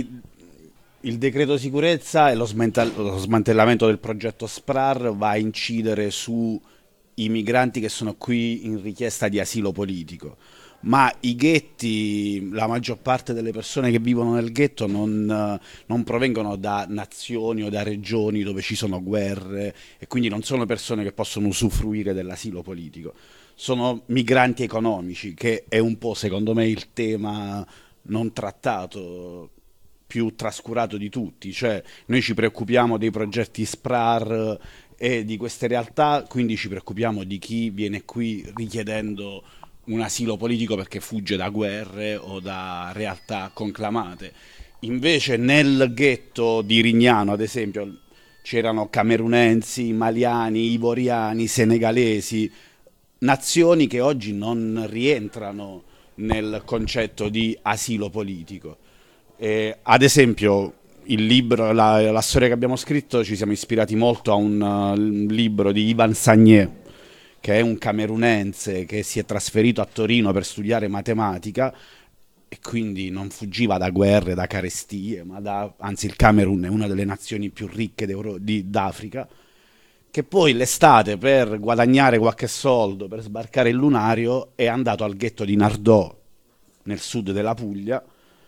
il decreto sicurezza e lo smantellamento del progetto SPRAR va a incidere sui migranti che sono qui in richiesta di asilo politico. Ma i ghetti, la maggior parte delle persone che vivono nel ghetto non provengono da nazioni o da regioni dove ci sono guerre e quindi non sono persone che possono usufruire dell'asilo politico. Sono migranti economici, che è un po', secondo me, il tema non trattato, più trascurato di tutti. Cioè, noi ci preoccupiamo dei progetti SPRAR e di queste realtà, quindi ci preoccupiamo di chi viene qui richiedendo un asilo politico perché fugge da guerre o da realtà conclamate. Invece nel ghetto di Rignano, ad esempio, c'erano camerunensi, maliani, ivoriani, senegalesi, nazioni che oggi non rientrano nel concetto di asilo politico. Ad esempio, il libro, la storia che abbiamo scritto, ci siamo ispirati molto a un libro di Ivan Sagné, che è un camerunense che si è trasferito a Torino per studiare matematica e quindi non fuggiva da guerre, da carestie, ma anzi il Camerun è una delle nazioni più ricche d'Africa, che poi l'estate, per guadagnare qualche soldo, per sbarcare il lunario, è andato al ghetto di Nardò, nel sud della Puglia,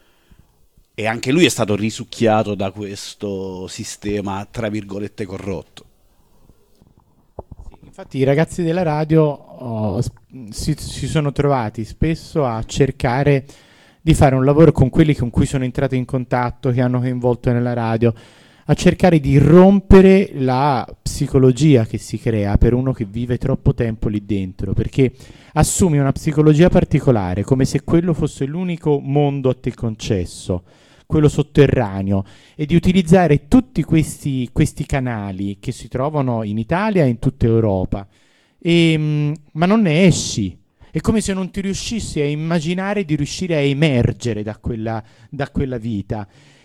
e anche lui è stato risucchiato da questo sistema, tra virgolette, corrotto. Infatti i ragazzi della radio si sono trovati spesso a cercare di fare un lavoro con quelli con cui sono entrato in contatto, che hanno coinvolto nella radio, a cercare di rompere la psicologia che si crea per uno che vive troppo tempo lì dentro, perché assumi una psicologia particolare, come se quello fosse l'unico mondo a te concesso, quello sotterraneo, e di utilizzare tutti questi canali che si trovano in Italia e in tutta Europa, ma non ne esci. È come se non ti riuscissi a immaginare di riuscire a emergere da quella vita.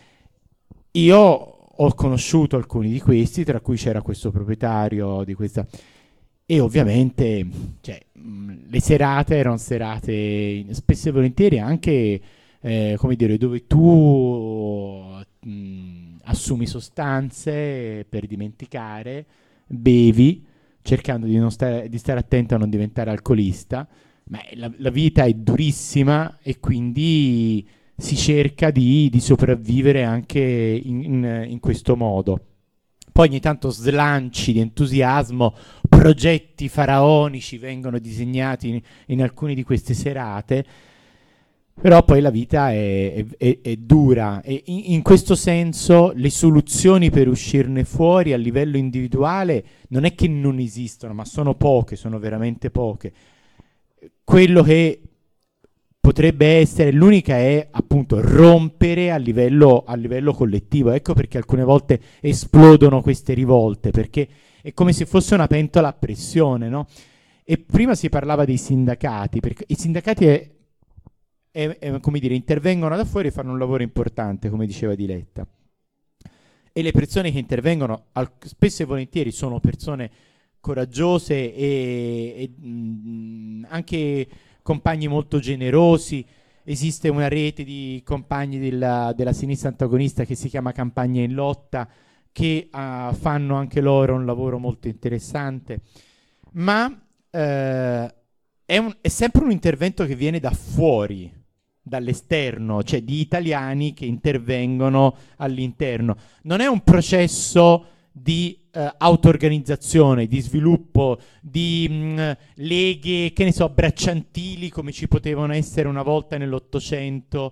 Io ho conosciuto alcuni di questi, tra cui c'era questo proprietario di questa, e ovviamente le serate erano serate spesso e volentieri anche come dire, dove tu assumi sostanze per dimenticare, bevi, cercando di stare attento a non diventare alcolista, ma la vita è durissima e quindi si cerca di sopravvivere anche in questo modo. Poi ogni tanto slanci di entusiasmo, progetti faraonici vengono disegnati in alcune di queste serate, Però poi la vita è dura e in questo senso le soluzioni per uscirne fuori a livello individuale non è che non esistono, ma sono poche, sono veramente poche. Quello che potrebbe essere l'unica è appunto rompere a livello collettivo. Ecco perché alcune volte esplodono queste rivolte, perché è come se fosse una pentola a pressione, no? E prima si parlava dei sindacati, perché i sindacati come dire, intervengono da fuori e fanno un lavoro importante, come diceva Diletta. E le persone che intervengono spesso e volentieri sono persone coraggiose e anche compagni molto generosi. Esiste una rete di compagni della sinistra antagonista che si chiama Campagna in Lotta, che fanno anche loro un lavoro molto interessante. Ma è sempre un intervento che viene da fuori, dall'esterno, cioè di italiani che intervengono all'interno. Non è un processo di auto-organizzazione, di sviluppo, di leghe, che ne so, bracciantili come ci potevano essere una volta nell'Ottocento.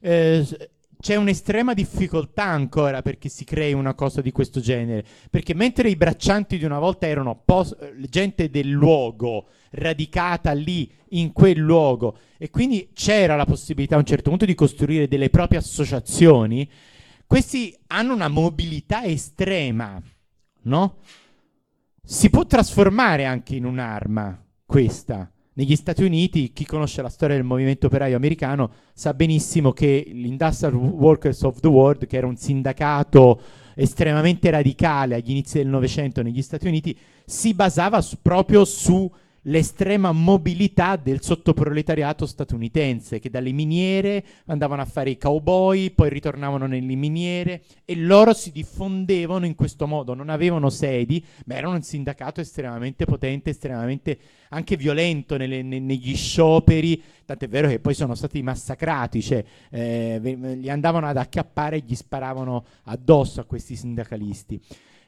C'è un'estrema difficoltà ancora perché si crei una cosa di questo genere, perché mentre i braccianti di una volta erano gente del luogo, radicata lì, in quel luogo, e quindi c'era la possibilità a un certo punto di costruire delle proprie associazioni, questi hanno una mobilità estrema, no? Si può trasformare anche in un'arma, questa. Negli Stati Uniti, chi conosce la storia del movimento operaio americano sa benissimo che l'Industrial Workers of the World, che era un sindacato estremamente radicale agli inizi del Novecento negli Stati Uniti, si basava proprio sull'estrema mobilità del sottoproletariato statunitense, che dalle miniere andavano a fare i cowboy, poi ritornavano nelle miniere e loro si diffondevano in questo modo, non avevano sedi, ma erano un sindacato estremamente potente, estremamente anche violento negli scioperi, tant'è vero che poi sono stati massacrati, cioè li andavano ad acchiappare e gli sparavano addosso a questi sindacalisti.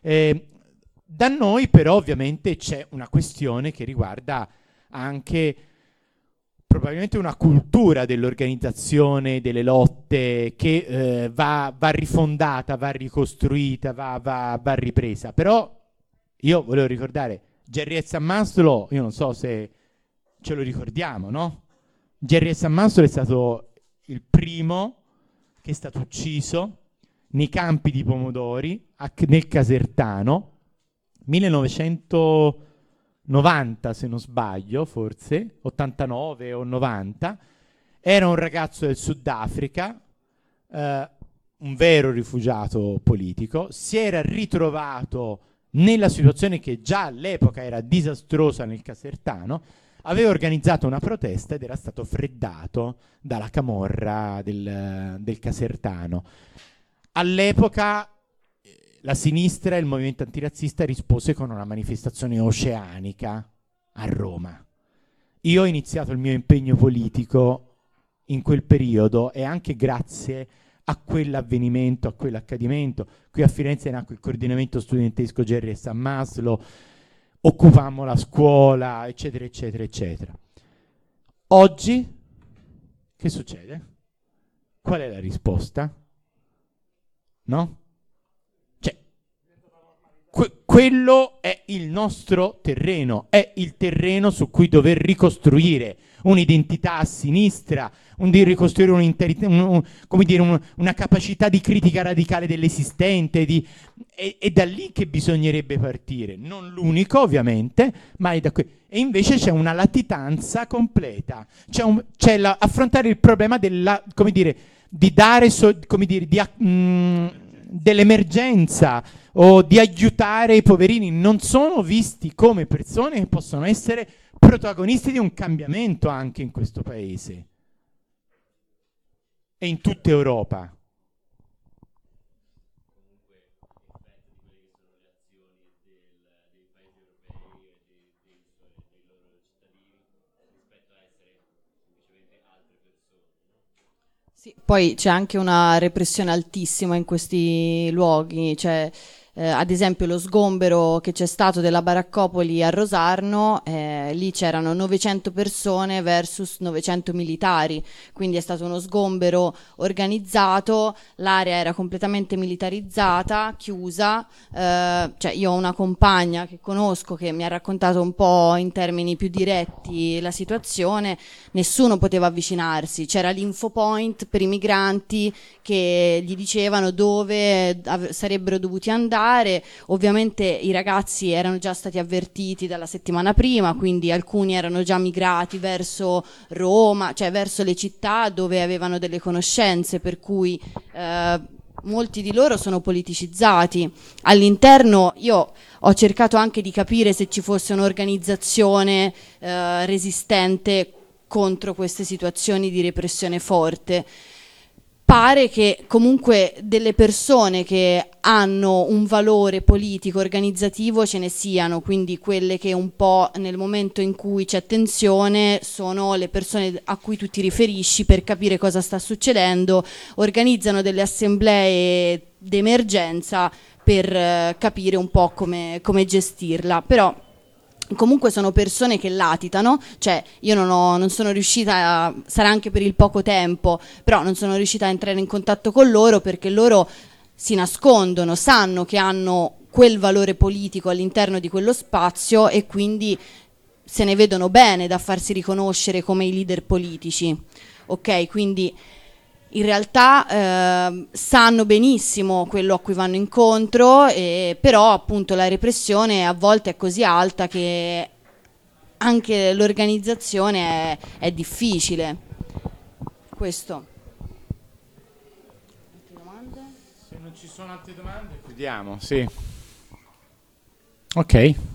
Da noi però ovviamente c'è una questione che riguarda anche probabilmente una cultura dell'organizzazione, delle lotte che va rifondata, va ricostruita, va ripresa. Però io volevo ricordare Jerry S. Maslow, io non so se ce lo ricordiamo, no? Jerry S. Maslow è stato il primo che è stato ucciso nei campi di pomodori nel Casertano, 1990 se non sbaglio, forse, 89 o 90. Era un ragazzo del Sudafrica, un vero rifugiato politico, si era ritrovato nella situazione che già all'epoca era disastrosa nel Casertano, aveva organizzato una protesta ed era stato freddato dalla camorra del Casertano. All'epoca la sinistra e il movimento antirazzista rispose con una manifestazione oceanica a Roma. Io ho iniziato il mio impegno politico in quel periodo e anche grazie a quell'avvenimento, a quell'accadimento. Qui a Firenze nacque il coordinamento studentesco Jerry S. Maslow, occupammo la scuola, eccetera, eccetera, eccetera. Oggi che succede? Qual è la risposta? No? Cioè, quello è il nostro terreno, è il terreno su cui dover ricostruire un'identità a sinistra, di ricostruire una capacità di critica radicale dell'esistente, è da lì che bisognerebbe partire, non l'unico ovviamente, ma è da qui. E invece c'è una latitanza completa, affrontare il problema di dare, dell'emergenza o di aiutare i poverini, non sono visti come persone che possono essere protagonisti di un cambiamento anche in questo paese e in tutta Europa. Sì, poi c'è anche una repressione altissima in questi luoghi, cioè ad esempio lo sgombero che c'è stato della Baraccopoli a Rosarno, lì c'erano 900 persone versus 900 militari, quindi è stato uno sgombero organizzato, l'area era completamente militarizzata, chiusa, cioè io ho una compagna che conosco che mi ha raccontato un po' in termini più diretti la situazione, nessuno poteva avvicinarsi, c'era l'infopoint per i migranti che gli dicevano dove sarebbero dovuti andare, ovviamente i ragazzi erano già stati avvertiti dalla settimana prima, quindi alcuni erano già migrati verso Roma, cioè verso le città dove avevano delle conoscenze, per cui molti di loro sono politicizzati. All'interno io ho cercato anche di capire se ci fosse un'organizzazione resistente contro queste situazioni di repressione forte. Pare che comunque delle persone che hanno un valore politico, organizzativo ce ne siano, quindi quelle che un po' nel momento in cui c'è tensione sono le persone a cui tu ti riferisci per capire cosa sta succedendo, organizzano delle assemblee d'emergenza per capire un po' come gestirla, però comunque sono persone che latitano, cioè io non sono riuscita, sarà anche per il poco tempo, però non sono riuscita a entrare in contatto con loro perché loro si nascondono, sanno che hanno quel valore politico all'interno di quello spazio e quindi se ne vedono bene da farsi riconoscere come i leader politici, ok? Quindi in realtà sanno benissimo quello a cui vanno incontro, però appunto la repressione a volte è così alta che anche l'organizzazione è difficile. Questo. Altre domande? Se non ci sono altre domande, chiudiamo, sì. Ok.